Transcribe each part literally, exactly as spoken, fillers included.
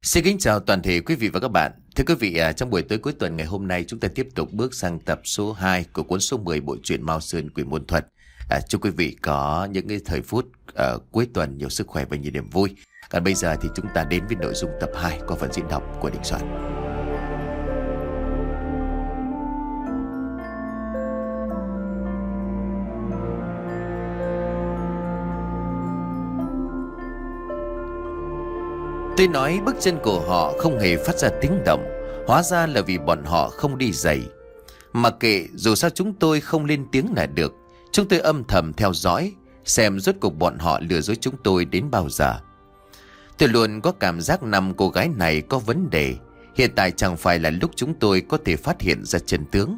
Xin kính chào toàn thể quý vị và các bạn. Thưa quý vị, à, trong buổi tối cuối tuần ngày hôm nay chúng ta tiếp tục bước sang tập số hai của cuốn số mười bộ truyện Mao Sơn Quỷ Môn Thuật. À, chúc quý vị có những cái thời phút à, cuối tuần nhiều sức khỏe và nhiều niềm vui. Còn bây giờ thì chúng ta đến với nội dung tập hai qua phần diễn đọc của Đình Soạn. Tôi nói bước chân của họ không hề phát ra tiếng động, hóa ra là vì bọn họ không đi giày. Mặc kệ, dù sao chúng tôi không lên tiếng là được. Chúng tôi âm thầm theo dõi, xem rốt cuộc bọn họ lừa dối chúng tôi đến bao giờ. Tôi luôn có cảm giác năm cô gái này có vấn đề. Hiện tại chẳng phải là lúc chúng tôi có thể phát hiện ra chân tướng.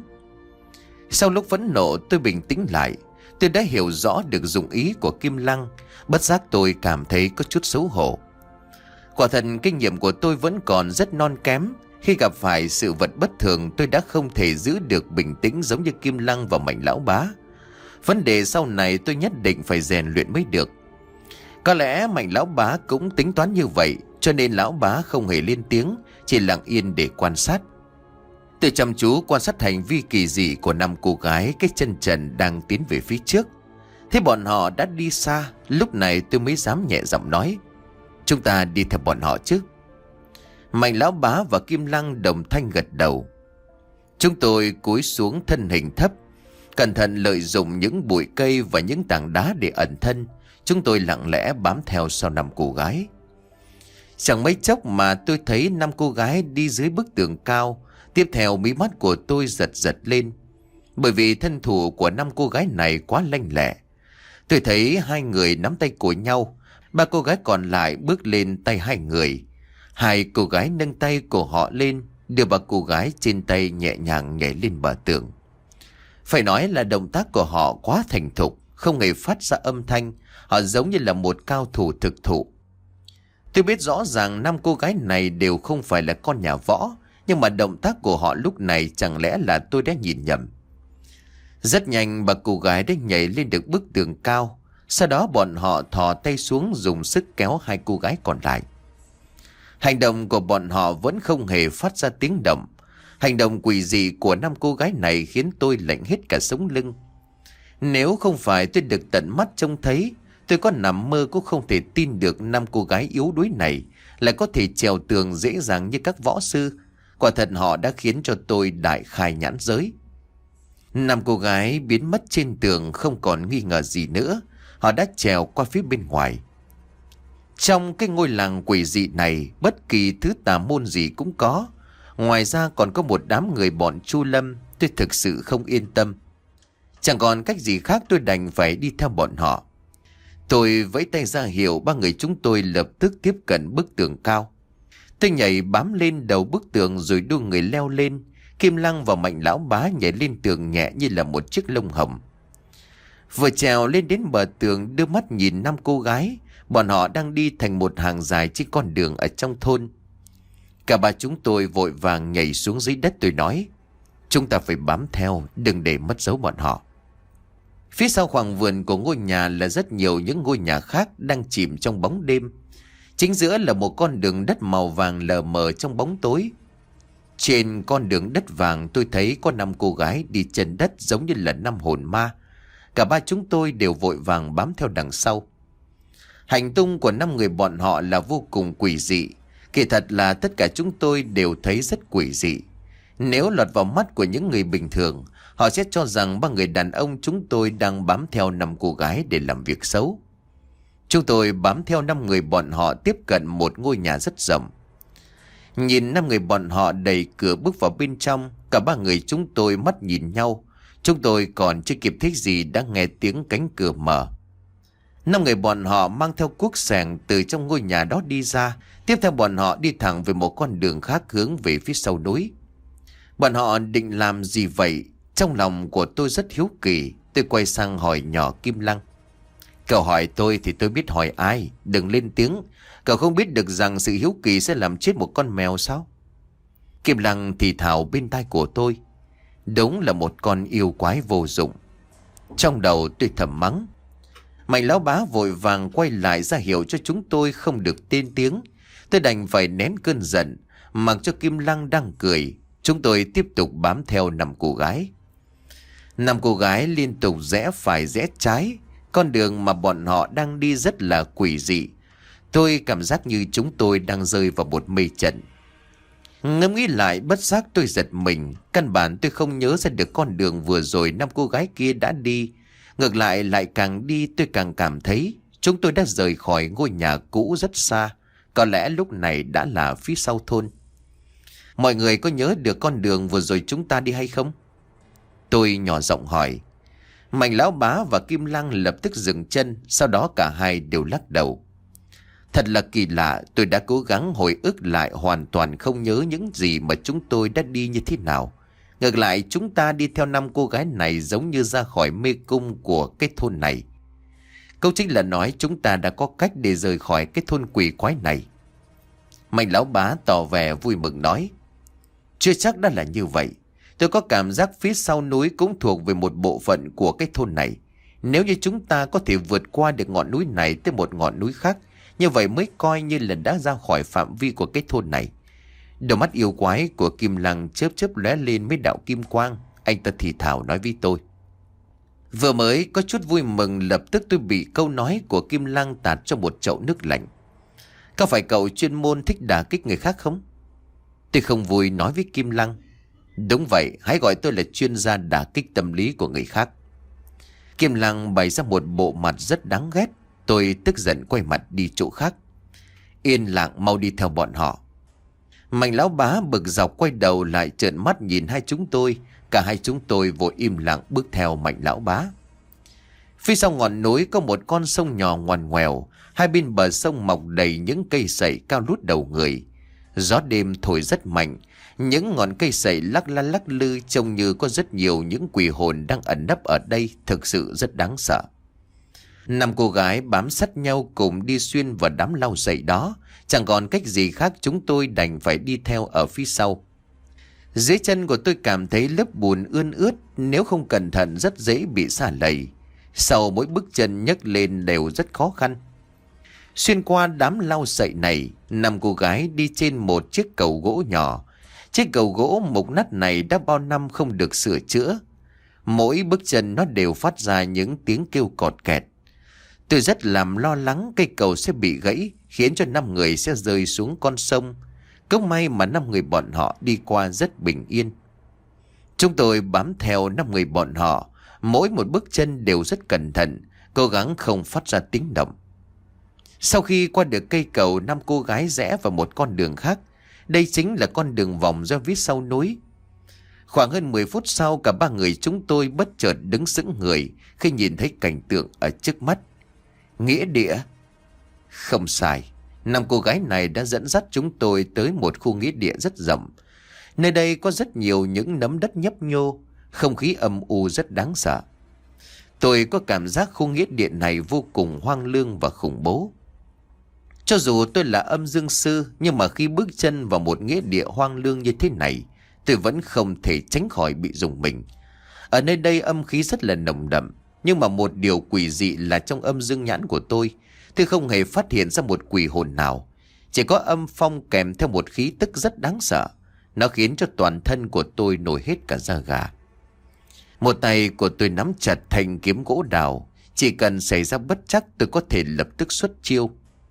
Sau lúc phẫn nộ, tôi bình tĩnh lại. Tôi đã hiểu rõ được dụng ý của Kim Lăng. Bất giác tôi cảm thấy có chút xấu hổ. Quả thật kinh nghiệm của tôi vẫn còn rất non kém. Khi gặp phải sự vật bất thường, tôi đã không thể giữ được bình tĩnh giống như Kim Lăng và Mạnh Lão Bá. Vấn đề sau này tôi nhất định phải rèn luyện mới được. Có lẽ Mạnh Lão Bá cũng tính toán như vậy, cho nên Lão Bá không hề lên tiếng, chỉ lặng yên để quan sát. Tôi chăm chú quan sát hành vi kỳ dị của năm cô gái cái chân trần đang tiến về phía trước. Thế bọn họ đã đi xa, lúc này tôi mới dám nhẹ giọng nói: chúng ta đi theo bọn họ chứ. Mạnh Lão Bá và Kim Lăng đồng thanh gật đầu. Chúng tôi cúi xuống thân hình thấp, cẩn thận lợi dụng những bụi cây và những tảng đá để ẩn thân. Chúng tôi lặng lẽ bám theo sau năm cô gái. Chẳng mấy chốc mà tôi thấy năm cô gái đi dưới bức tường cao. Tiếp theo mí mắt của tôi giật giật lên, bởi vì thân thủ của năm cô gái này quá lanh lẹ. Tôi thấy hai người nắm tay của nhau, ba cô gái còn lại bước lên tay hai người. Hai cô gái nâng tay của họ lên, đưa ba cô gái trên tay nhẹ nhàng nhảy lên bờ tường. Phải nói là động tác của họ quá thành thục, không hề phát ra âm thanh. Họ giống như là một cao thủ thực thụ. Tôi biết rõ ràng năm cô gái này đều không phải là con nhà võ, nhưng mà động tác của họ lúc này chẳng lẽ là tôi đã nhìn nhầm. Rất nhanh ba cô gái đã nhảy lên được bức tường cao. Sau đó bọn họ thò tay xuống dùng sức kéo hai cô gái còn lại. Hành động của bọn họ vẫn không hề phát ra tiếng động. Hành động quỷ dị của năm cô gái này khiến tôi lạnh hết cả sống lưng. Nếu không phải tôi được tận mắt trông thấy, tôi có nằm mơ cũng không thể tin được năm cô gái yếu đuối này lại có thể trèo tường dễ dàng như các võ sư. Quả thật họ đã khiến cho tôi đại khai nhãn giới. Năm cô gái biến mất trên tường, không còn nghi ngờ gì nữa. Họ đã trèo qua phía bên ngoài. Trong cái ngôi làng quỷ dị này, bất kỳ thứ tà môn gì cũng có. Ngoài ra còn có một đám người bọn Chu Lâm. Tôi thực sự không yên tâm. Chẳng còn cách gì khác, tôi đành phải đi theo bọn họ. Tôi vẫy tay ra hiệu, ba người chúng tôi lập tức tiếp cận bức tường cao. Tôi nhảy bám lên đầu bức tường rồi đua người leo lên. Kim Lăng và Mạnh Lão Bá nhảy lên tường nhẹ như là một chiếc lông hồng. Vừa trèo lên đến bờ tường, đưa mắt nhìn năm cô gái. Bọn họ đang đi thành một hàng dài trên con đường ở trong thôn. Cả ba chúng tôi vội vàng nhảy xuống dưới đất. Tôi nói: chúng ta phải bám theo, đừng để mất dấu bọn họ. Phía sau khoảng vườn của ngôi nhà là rất nhiều những ngôi nhà khác đang chìm trong bóng đêm. Chính giữa là một con đường đất màu vàng lờ mờ trong bóng tối. Trên con đường đất vàng tôi thấy có năm cô gái đi chân đất giống như là năm hồn ma. Cả ba chúng tôi đều vội vàng bám theo đằng sau. Hành tung của năm người bọn họ là vô cùng quỷ dị. Kỳ thật là tất cả chúng tôi đều thấy rất quỷ dị. Nếu lọt vào mắt của những người bình thường, họ sẽ cho rằng ba người đàn ông chúng tôi đang bám theo năm cô gái để làm việc xấu. Chúng tôi bám theo năm người bọn họ tiếp cận một ngôi nhà rất rộng. Nhìn năm người bọn họ đẩy cửa bước vào bên trong, cả ba người chúng tôi mắt nhìn nhau. Chúng tôi còn chưa kịp thích gì đã nghe tiếng cánh cửa mở. Năm người bọn họ mang theo cuốc xẻng từ trong ngôi nhà đó đi ra. Tiếp theo bọn họ đi thẳng về một con đường khác hướng về phía sau núi. Bọn họ định làm gì vậy? Trong lòng của tôi rất hiếu kỳ. Tôi quay sang hỏi nhỏ Kim Lăng: cậu hỏi tôi thì tôi biết hỏi ai, đừng lên tiếng. Cậu không biết được rằng sự hiếu kỳ sẽ làm chết một con mèo sao? Kim Lăng thì thào bên tai của tôi: đúng là một con yêu quái vô dụng. Trong đầu tôi thầm mắng. Mạnh Lão Bá vội vàng quay lại ra hiệu cho chúng tôi không được tên tiếng. Tôi đành phải nén cơn giận, mặc cho Kim Lăng đang cười. Chúng tôi tiếp tục bám theo năm cô gái. Năm cô gái liên tục rẽ phải rẽ trái. Con đường mà bọn họ đang đi rất là quỷ dị. Tôi cảm giác như chúng tôi đang rơi vào một mê trận. Ngẫm nghĩ lại bất giác tôi giật mình. Căn bản tôi không nhớ ra được con đường vừa rồi năm cô gái kia đã đi. Ngược lại lại càng đi tôi càng cảm thấy chúng tôi đã rời khỏi ngôi nhà cũ rất xa. Có lẽ lúc này đã là phía sau thôn. Mọi người có nhớ được con đường vừa rồi chúng ta đi hay không? Tôi nhỏ giọng hỏi. Mạnh lão bá và Kim Lăng lập tức dừng chân. Sau đó cả hai đều lắc đầu. Thật là kỳ lạ, tôi đã cố gắng hồi ức lại hoàn toàn không nhớ những gì mà chúng tôi đã đi như thế nào. Ngược lại chúng ta đi theo năm cô gái này giống như ra khỏi mê cung của cái thôn này. Câu chính là nói chúng ta đã có cách để rời khỏi cái thôn quỷ quái này. Mạnh lão bá tỏ vẻ vui mừng nói. Chưa chắc đã là như vậy. Tôi có cảm giác phía sau núi cũng thuộc về một bộ phận của cái thôn này. Nếu như chúng ta có thể vượt qua được ngọn núi này tới một ngọn núi khác, như vậy mới coi như là đã ra khỏi phạm vi của cái thôn này. Đôi mắt yêu quái của Kim Lăng chớp chớp lóe lên mấy đạo kim quang. Anh ta thì thào nói với tôi. Vừa mới có chút vui mừng, lập tức tôi bị câu nói của Kim Lăng tạt cho một chậu nước lạnh. Có phải cậu chuyên môn thích đả kích người khác không? Tôi không vui nói với Kim Lăng. Đúng vậy, hãy gọi tôi là chuyên gia đả kích tâm lý của người khác. Kim Lăng bày ra một bộ mặt rất đáng ghét. Tôi tức giận quay mặt đi chỗ khác. Yên lặng, mau đi theo bọn họ. Mạnh lão bá bực dọc quay đầu lại trợn mắt nhìn hai chúng tôi. Cả hai chúng tôi vội im lặng bước theo Mạnh lão bá. Phía sau ngọn núi có một con sông nhỏ ngoằn ngoèo. Hai bên bờ sông mọc đầy những cây sậy cao lút đầu người. Gió đêm thổi rất mạnh. Những ngọn cây sậy lắc la lắc lư, trông như có rất nhiều những quỷ hồn đang ẩn nấp ở đây, thực sự rất đáng sợ. Năm cô gái bám sát nhau cùng đi xuyên vào đám lau sậy đó. Chẳng còn cách gì khác, chúng tôi đành phải đi theo ở phía sau. Dưới chân của tôi cảm thấy lớp bùn ươn ướt, nếu không cẩn thận rất dễ bị sa lầy. Sau mỗi bước chân nhấc lên đều rất khó khăn. Xuyên qua đám lau sậy này, năm cô gái đi trên một chiếc cầu gỗ nhỏ. Chiếc cầu gỗ mục nát này đã bao năm không được sửa chữa. Mỗi bước chân nó đều phát ra những tiếng kêu cọt kẹt. Tôi rất làm lo lắng cây cầu sẽ bị gãy, khiến cho năm người sẽ rơi xuống con sông. Cũng may mà năm người bọn họ đi qua rất bình yên. Chúng tôi bám theo năm người bọn họ, mỗi một bước chân đều rất cẩn thận, cố gắng không phát ra tiếng động. Sau khi qua được cây cầu, năm cô gái rẽ vào một con đường khác. Đây chính là con đường vòng ra phía sau núi. Khoảng hơn mười phút sau, cả ba người chúng tôi bất chợt đứng sững người khi nhìn thấy cảnh tượng ở trước mắt. Nghĩa địa? Không sai. Năm cô gái này đã dẫn dắt chúng tôi tới một khu nghĩa địa rất rộng. Nơi đây có rất nhiều những nấm đất nhấp nhô, không khí âm u rất đáng sợ. Tôi có cảm giác khu nghĩa địa này vô cùng hoang lương và khủng bố. Cho dù tôi là âm dương sư, nhưng mà khi bước chân vào một nghĩa địa hoang lương như thế này, tôi vẫn không thể tránh khỏi bị rùng mình. Ở nơi đây âm khí rất là nồng đậm, nhưng mà một điều quỷ dị là trong âm dương nhãn của tôi, tôi không hề phát hiện ra một quỷ hồn nào. Chỉ có âm phong kèm theo một khí tức rất đáng sợ. Nó khiến cho toàn thân của tôi nổi hết cả da gà. Một tay của tôi nắm chặt thanh kiếm gỗ đào. Chỉ cần xảy ra bất trắc tôi có thể lập tức xuất chiêu.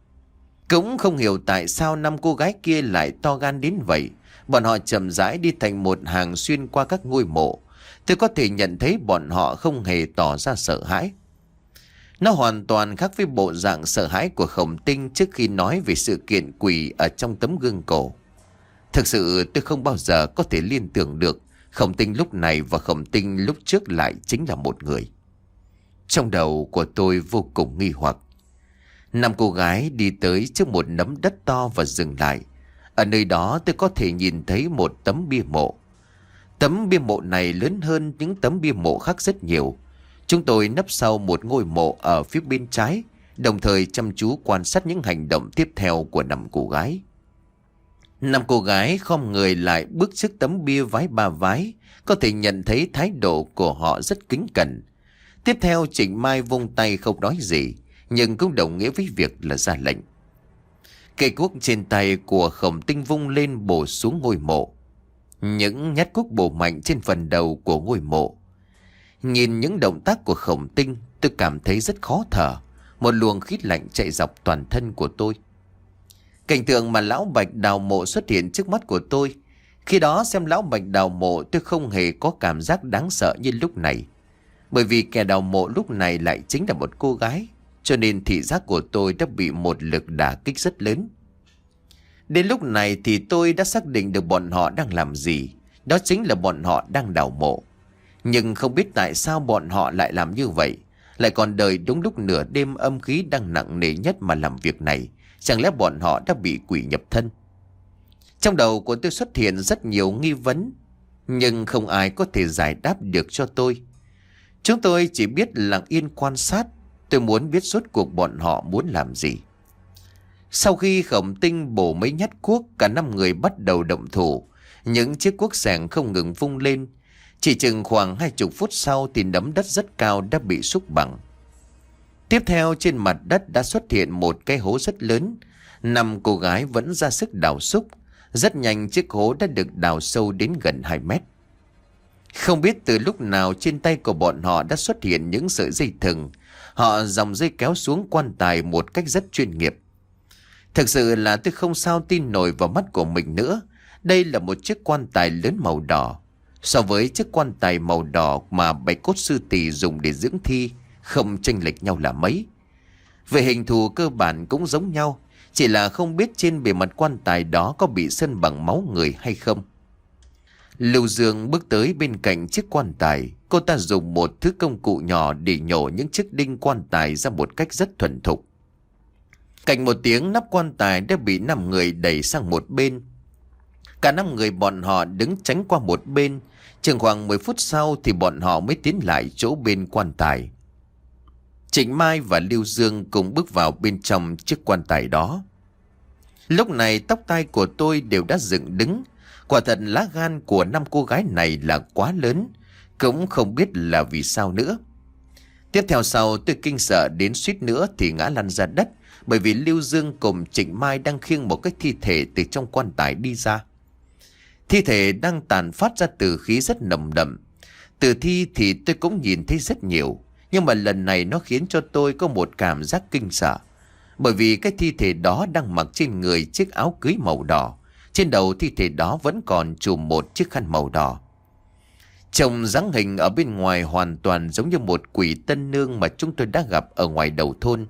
Cũng không hiểu tại sao năm cô gái kia lại to gan đến vậy. Bọn họ chậm rãi đi thành một hàng xuyên qua các ngôi mộ. Tôi có thể nhận thấy bọn họ không hề tỏ ra sợ hãi. Nó hoàn toàn khác với bộ dạng sợ hãi của Khổng Tinh trước khi nói về sự kiện quỷ ở trong tấm gương cổ. Thực sự tôi không bao giờ có thể liên tưởng được Khổng Tinh lúc này và Khổng Tinh lúc trước lại chính là một người. Trong đầu của tôi vô cùng nghi hoặc. Năm cô gái đi tới trước một nấm đất to và dừng lại. Ở nơi đó tôi có thể nhìn thấy một tấm bia mộ. Tấm bia mộ này lớn hơn những tấm bia mộ khác rất nhiều. Chúng tôi nấp sau một ngôi mộ ở phía bên trái, đồng thời chăm chú quan sát những hành động tiếp theo của năm cô gái. Năm cô gái khom người lại bước trước tấm bia vái ba vái, có thể nhận thấy thái độ của họ rất kính cẩn. Tiếp theo Trịnh Mai vung tay không nói gì, nhưng cũng đồng nghĩa với việc là ra lệnh. Cây cuốc trên tay của Khổng Tinh vung lên bổ xuống ngôi mộ. Những nhát cuốc bổ mạnh trên phần đầu của ngôi mộ. Nhìn những động tác của Khổng Tinh, tôi cảm thấy rất khó thở. Một luồng khí lạnh chạy dọc toàn thân của tôi. Cảnh tượng mà lão Bạch đào mộ xuất hiện trước mắt của tôi. Khi đó xem lão Bạch đào mộ, tôi không hề có cảm giác đáng sợ như lúc này. Bởi vì kẻ đào mộ lúc này lại chính là một cô gái, cho nên thị giác của tôi đã bị một lực đả kích rất lớn. Đến lúc này thì tôi đã xác định được bọn họ đang làm gì. Đó chính là bọn họ đang đào mộ. Nhưng không biết tại sao bọn họ lại làm như vậy, lại còn đợi đúng lúc nửa đêm âm khí đang nặng nề nhất mà làm việc này. Chẳng lẽ bọn họ đã bị quỷ nhập thân? Trong đầu của tôi xuất hiện rất nhiều nghi vấn, nhưng không ai có thể giải đáp được cho tôi. Chúng tôi chỉ biết lặng yên quan sát. Tôi muốn biết rốt cuộc bọn họ muốn làm gì. Sau khi Khổng Tinh bổ mấy nhát cuốc, cả năm người bắt đầu động thủ. Những chiếc cuốc sẻng không ngừng vung lên. Chỉ chừng khoảng hai chục phút sau thì nấm đất rất cao đã bị xúc bằng. Tiếp theo trên mặt đất đã xuất hiện một cái hố rất lớn. Năm cô gái vẫn ra sức đào xúc. Rất nhanh chiếc hố đã được đào sâu đến gần hai mét. Không biết từ lúc nào trên tay của bọn họ đã xuất hiện những sợi dây thừng. Họ dòng dây kéo xuống quan tài một cách rất chuyên nghiệp. Thực sự là tôi không sao tin nổi vào mắt của mình nữa. Đây là một chiếc quan tài lớn màu đỏ. So với chiếc quan tài màu đỏ mà Bạch Cốt Sư Tỷ dùng để dưỡng thi, không chênh lệch nhau là mấy. Về hình thù cơ bản cũng giống nhau, chỉ là không biết trên bề mặt quan tài đó có bị sơn bằng máu người hay không. Lưu Dương bước tới bên cạnh chiếc quan tài. Cô ta dùng một thứ công cụ nhỏ để nhổ những chiếc đinh quan tài ra một cách rất thuần thục. Cạnh một tiếng, nắp quan tài đã bị năm người đẩy sang một bên. Cả năm người bọn họ đứng tránh qua một bên. Chừng khoảng mười phút sau thì bọn họ mới tiến lại chỗ bên quan tài. Trịnh Mai và Lưu Dương cùng bước vào bên trong chiếc quan tài đó. Lúc này tóc tai của tôi đều đã dựng đứng. Quả thật lá gan của năm cô gái này là quá lớn. Cũng không biết là vì sao nữa. Tiếp theo sau tôi kinh sợ đến suýt nữa thì ngã lăn ra đất. Bởi vì Lưu Dương cùng Trịnh Mai đang khiêng một cái thi thể từ trong quan tài đi ra. Thi thể đang tàn phát ra từ khí rất nồng đậm. Tử thi thì tôi cũng nhìn thấy rất nhiều. Nhưng mà lần này nó khiến cho tôi có một cảm giác kinh sợ. Bởi vì cái thi thể đó đang mặc trên người chiếc áo cưới màu đỏ. Trên đầu thi thể đó vẫn còn trùm một chiếc khăn màu đỏ. Trông dáng hình ở bên ngoài hoàn toàn giống như một quỷ tân nương mà chúng tôi đã gặp ở ngoài đầu thôn.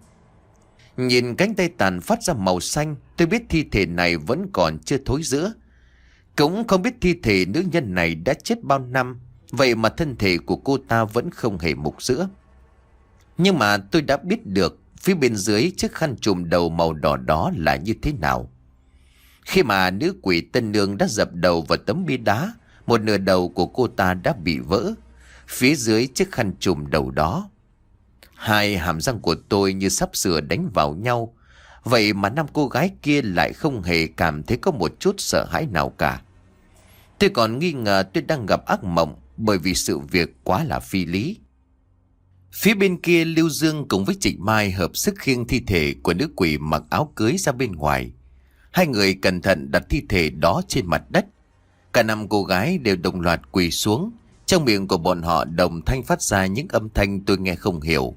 Nhìn cánh tay tàn phát ra màu xanh, tôi biết thi thể này vẫn còn chưa thối rữa. Cũng không biết thi thể nữ nhân này đã chết bao năm, vậy mà thân thể của cô ta vẫn không hề mục rữa. Nhưng mà tôi đã biết được phía bên dưới chiếc khăn trùm đầu màu đỏ đó là như thế nào. Khi mà nữ quỷ tân nương đã dập đầu vào tấm bia đá, một nửa đầu của cô ta đã bị vỡ. Phía dưới chiếc khăn trùm đầu đó, hai hàm răng của tôi như sắp sửa đánh vào nhau. Vậy mà năm cô gái kia lại không hề cảm thấy có một chút sợ hãi nào cả. Tôi còn nghi ngờ tôi đang gặp ác mộng, bởi vì sự việc quá là phi lý. Phía bên kia Lưu Dương cùng với Trịnh Mai hợp sức khiêng thi thể của nữ quỷ mặc áo cưới ra bên ngoài. Hai người cẩn thận đặt thi thể đó trên mặt đất. Cả năm cô gái đều đồng loạt quỳ xuống. Trong miệng của bọn họ đồng thanh phát ra những âm thanh tôi nghe không hiểu.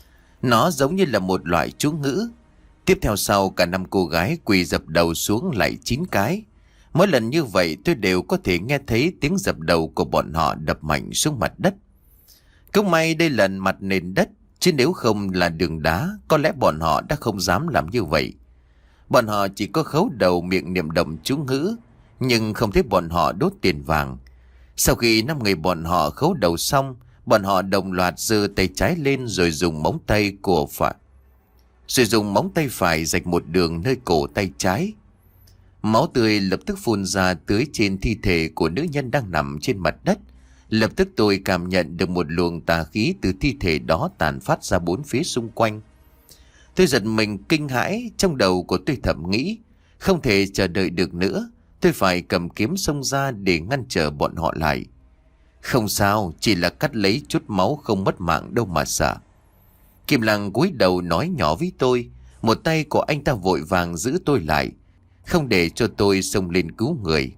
Nó giống như là một loại chú ngữ. Tiếp theo sau cả năm cô gái quỳ dập đầu xuống lại chín cái. Mỗi lần như vậy tôi đều có thể nghe thấy tiếng dập đầu của bọn họ đập mạnh xuống mặt đất. Cũng may đây là mặt nền đất, chứ nếu không là đường đá, có lẽ bọn họ đã không dám làm như vậy. Bọn họ chỉ có khấu đầu miệng niệm động chú ngữ, nhưng không thấy bọn họ đốt tiền vàng. Sau khi năm người bọn họ khấu đầu xong, bọn họ đồng loạt giơ tay trái lên rồi dùng móng tay của phải rồi dùng móng tay phải rạch một đường nơi cổ tay trái. Máu tươi lập tức phun ra tưới trên thi thể của nữ nhân đang nằm trên mặt đất. Lập tức tôi cảm nhận được một luồng tà khí từ thi thể đó tàn phát ra bốn phía xung quanh. Tôi giật mình kinh hãi, trong đầu của tôi thầm nghĩ, không thể chờ đợi được nữa, tôi phải cầm kiếm xông ra để ngăn trở bọn họ lại. Không sao, chỉ là cắt lấy chút máu không mất mạng đâu mà sợ. Kim Lăng cúi đầu nói nhỏ với tôi, Một tay của anh ta vội vàng giữ tôi lại, không để cho tôi xông lên cứu người.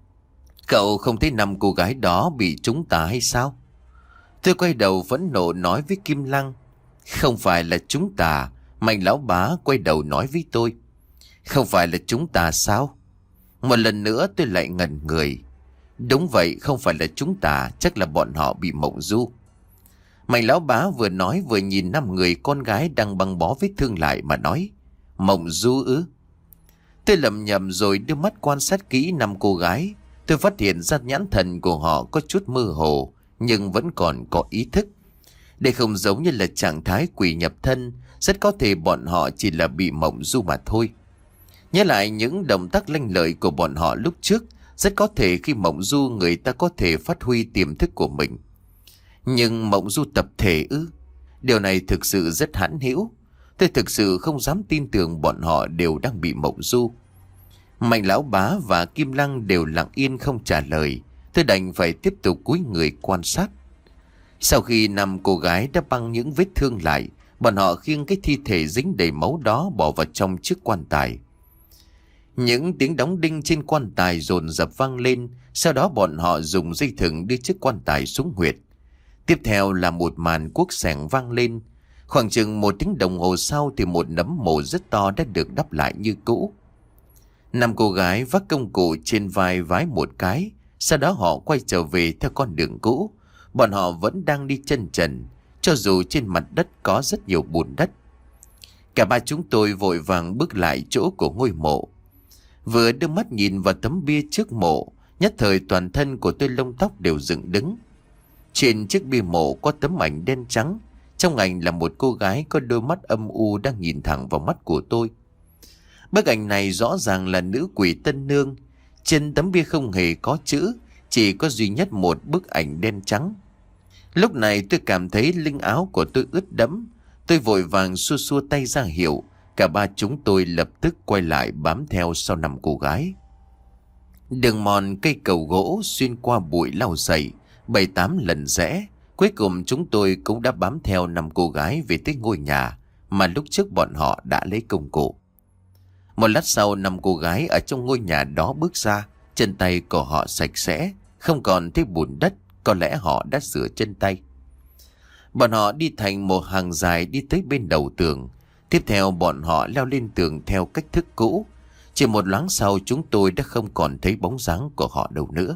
Cậu không thấy năm cô gái đó bị chúng ta hay sao? Tôi quay đầu phẫn nộ nói với Kim Lăng. Không phải là chúng ta. Mạnh lão bá quay đầu nói với tôi. Không phải là chúng ta sao? Một lần nữa tôi lại ngẩn người. Đúng vậy, không phải là chúng ta, chắc là bọn họ bị mộng du. Mạnh lão bá vừa nói vừa nhìn năm người con gái đang băng bó vết thương lại mà nói. Mộng du ư? Tôi lầm nhầm rồi đưa mắt quan sát kỹ năm cô gái. Tôi phát hiện ra nhãn thần của họ có chút mơ hồ, nhưng vẫn còn có ý thức. Đây không giống như là trạng thái quỷ nhập thân, rất có thể bọn họ chỉ là bị mộng du mà thôi. Nhớ lại những động tác lanh lợi của bọn họ lúc trước, rất có thể khi mộng du người ta có thể phát huy tiềm thức của mình. Nhưng mộng du tập thể ư? Điều này thực sự rất hãn hữu. Tôi thực sự không dám tin tưởng bọn họ đều đang bị mộng du. Mạnh lão bá và Kim Lăng đều lặng yên không trả lời. Tôi đành phải tiếp tục cúi người quan sát. Sau khi năm cô gái đã băng những vết thương lại, bọn họ khiêng cái thi thể dính đầy máu đó bỏ vào trong chiếc quan tài. Những tiếng đóng đinh trên quan tài dồn dập vang lên. Sau đó bọn họ dùng dây thừng đưa chiếc quan tài xuống huyệt. Tiếp theo là một màn cuốc sẻng vang lên. Khoảng chừng một tiếng đồng hồ sau thì một nấm mồ rất to đã được đắp lại như cũ. Năm cô gái vác công cụ trên vai vái một cái. Sau đó họ quay trở về theo con đường cũ. Bọn họ vẫn đang đi chân trần, cho dù trên mặt đất có rất nhiều bùn đất. Cả ba chúng tôi vội vàng bước lại chỗ của ngôi mộ. Vừa đưa mắt nhìn vào tấm bia trước mộ, nhất thời toàn thân của tôi lông tóc đều dựng đứng. Trên chiếc bia mộ có tấm ảnh đen trắng. Trong ảnh là một cô gái có đôi mắt âm u đang nhìn thẳng vào mắt của tôi. Bức ảnh này rõ ràng là nữ quỷ Tân Nương. Trên tấm bia không hề có chữ, chỉ có duy nhất một bức ảnh đen trắng. Lúc này tôi cảm thấy lưng áo của tôi ướt đẫm. Tôi vội vàng xua xua tay ra hiệu. Cả ba chúng tôi lập tức quay lại bám theo sau năm cô gái. Đường mòn cây cầu gỗ xuyên qua bụi lau dày, bảy tám lần rẽ. Cuối cùng chúng tôi cũng đã bám theo năm cô gái về tới ngôi nhà mà lúc trước bọn họ đã lấy công cụ. Một lát sau năm cô gái ở trong ngôi nhà đó bước ra. Chân tay của họ sạch sẽ, không còn thấy bùn đất. Có lẽ họ đã rửa chân tay. Bọn họ đi thành một hàng dài đi tới bên đầu tường. Tiếp theo bọn họ leo lên tường theo cách thức cũ. Chỉ một loáng sau chúng tôi đã không còn thấy bóng dáng của họ đâu nữa.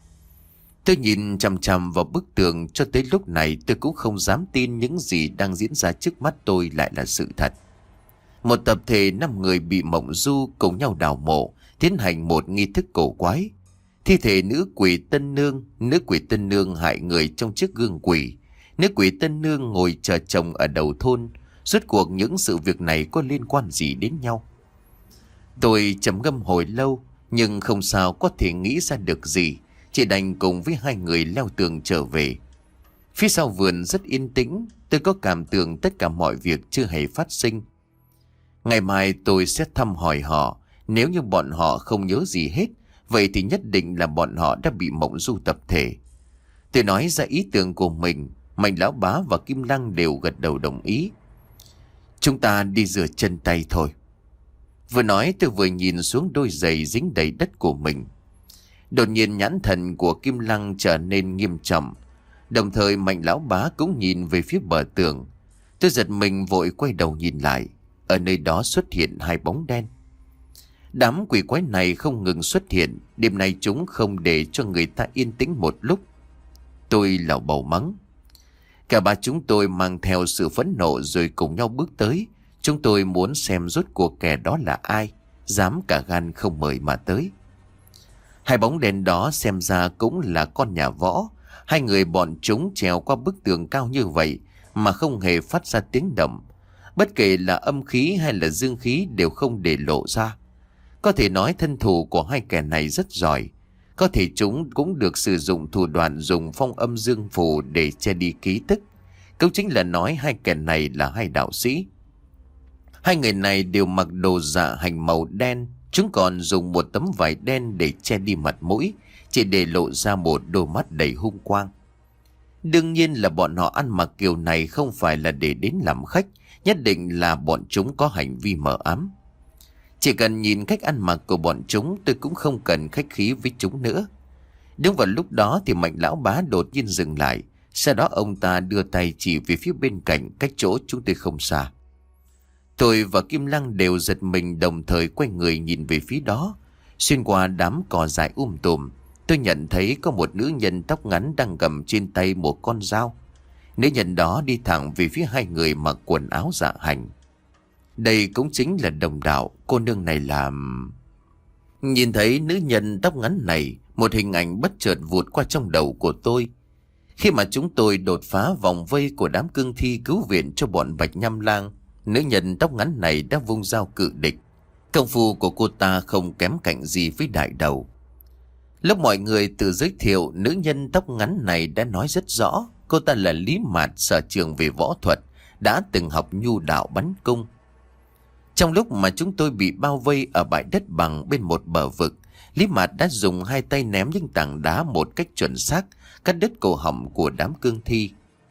Tôi nhìn chằm chằm vào bức tường cho tới lúc này tôi cũng không dám tin những gì đang diễn ra trước mắt tôi lại là sự thật. Một tập thể năm người bị mộng du cùng nhau đào mộ, tiến hành một nghi thức cổ quái. Thi thể nữ quỷ Tân Nương, nữ quỷ Tân Nương hại người trong chiếc gương quỷ. Nữ quỷ Tân Nương ngồi chờ chồng ở đầu thôn. Rốt cuộc những sự việc này có liên quan gì đến nhau? Tôi trầm ngâm hồi lâu, nhưng không sao có thể nghĩ ra được gì. Chỉ đành cùng với hai người leo tường trở về. Phía sau vườn rất yên tĩnh. Tôi có cảm tưởng tất cả mọi việc chưa hề phát sinh. Ngày mai tôi sẽ thăm hỏi họ. Nếu như bọn họ không nhớ gì hết, vậy thì nhất định là bọn họ đã bị mộng du tập thể. Tôi nói ra ý tưởng của mình. Mạnh lão bá và Kim Lăng đều gật đầu đồng ý. Chúng ta đi rửa chân tay thôi. Vừa nói tôi vừa nhìn xuống đôi giày dính đầy đất của mình. Đột nhiên nhãn thần của Kim Lăng trở nên nghiêm trọng. Đồng thời Mạnh lão bá cũng nhìn về phía bờ tường. Tôi giật mình vội quay đầu nhìn lại. Ở nơi đó xuất hiện hai bóng đen. Đám quỷ quái này không ngừng xuất hiện. Đêm nay chúng không để cho người ta yên tĩnh một lúc. Tôi lảo bầu mắng. Cả ba chúng tôi mang theo sự phẫn nộ rồi cùng nhau bước tới. Chúng tôi muốn xem rốt cuộc kẻ đó là ai, dám cả gan không mời mà tới. Hai bóng đèn đó xem ra cũng là con nhà võ. Hai người bọn chúng trèo qua bức tường cao như vậy mà không hề phát ra tiếng động. Bất kể là âm khí hay là dương khí đều không để lộ ra. Có thể nói thân thủ của hai kẻ này rất giỏi. Có thể chúng cũng được sử dụng thủ đoạn dùng phong âm dương phù để che đi ký tức. Câu chính là nói hai kẻ này là hai đạo sĩ. Hai người này đều mặc đồ dạ hành màu đen. Chúng còn dùng một tấm vải đen để che đi mặt mũi, chỉ để lộ ra một đôi mắt đầy hung quang. Đương nhiên là bọn họ ăn mặc kiểu này không phải là để đến làm khách, nhất định là bọn chúng có hành vi mờ ám. Chỉ cần nhìn cách ăn mặc của bọn chúng, tôi cũng không cần khách khí với chúng nữa. Đúng vào lúc đó thì Mạnh lão bá đột nhiên dừng lại. Sau đó ông ta đưa tay chỉ về phía bên cạnh, cách chỗ chúng tôi không xa. Tôi và Kim Lăng đều giật mình, đồng thời quay người nhìn về phía đó. Xuyên qua đám cỏ dại um tùm, tôi nhận thấy có một nữ nhân tóc ngắn đang cầm trên tay một con dao. Nữ nhân đó đi thẳng về phía hai người mặc quần áo dạ hành. Đây cũng chính là Đồng Đạo. Cô nương này là... Nhìn thấy nữ nhân tóc ngắn này, một hình ảnh bất chợt vụt qua trong đầu của tôi. Khi mà chúng tôi đột phá vòng vây của đám cương thi cứu viện cho bọn Bạch Nham Lang, nữ nhân tóc ngắn này đã vung dao cự địch. Công phu của cô ta không kém cạnh gì với đại đầu. Lúc mọi người tự giới thiệu, nữ nhân tóc ngắn này đã nói rất rõ. Cô ta là Lý Mạt, sở trường về võ thuật, đã từng học nhu đạo bắn cung. Trong lúc mà chúng tôi bị bao vây ở bãi đất bằng bên một bờ vực, Lý Mạt đã dùng hai tay ném những tảng đá một cách chuẩn xác, cắt đứt cổ họng của đám cương thi.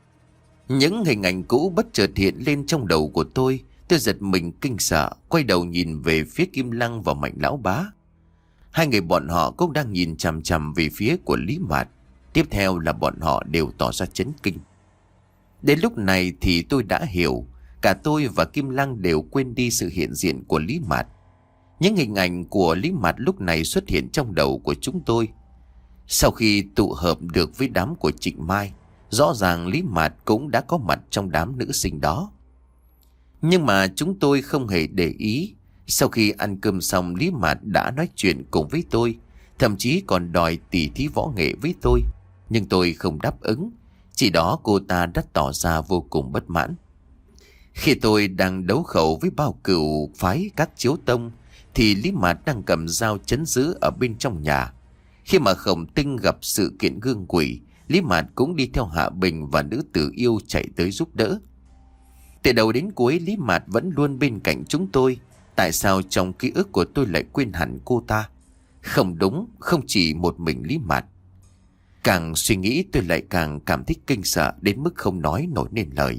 Những hình ảnh cũ bất chợt hiện lên trong đầu của tôi. Tôi giật mình kinh sợ, quay đầu nhìn về phía Kim Lăng và Mạnh lão bá. Hai người bọn họ cũng đang nhìn chằm chằm về phía của Lý Mạt. Tiếp theo là bọn họ đều tỏ ra chấn kinh. Đến lúc này thì tôi đã hiểu. Cả tôi và Kim Lăng đều quên đi sự hiện diện của Lý Mạt. Những hình ảnh của Lý Mạt lúc này xuất hiện trong đầu của chúng tôi. Sau khi tụ hợp được với đám của Trịnh Mai, rõ ràng Lý Mạt cũng đã có mặt trong đám nữ sinh đó. Nhưng mà chúng tôi không hề để ý. Sau khi ăn cơm xong, Lý Mạt đã nói chuyện cùng với tôi, thậm chí còn đòi tỉ thí võ nghệ với tôi. Nhưng tôi không đáp ứng. Chỉ đó cô ta đã tỏ ra vô cùng bất mãn. Khi tôi đang đấu khẩu với bao cửu phái các chiếu tông, thì Lý Mạt đang cầm dao chấn giữ ở bên trong nhà. Khi mà Khổng Tinh gặp sự kiện gương quỷ, Lý Mạt cũng đi theo Hạ Bình và nữ tử yêu chạy tới giúp đỡ. Từ đầu đến cuối Lý Mạt vẫn luôn bên cạnh chúng tôi. Tại sao trong ký ức của tôi lại quên hẳn cô ta? Không đúng, không chỉ một mình Lý Mạt. Càng suy nghĩ tôi lại càng cảm thấy kinh sợ đến mức không nói nổi nên lời.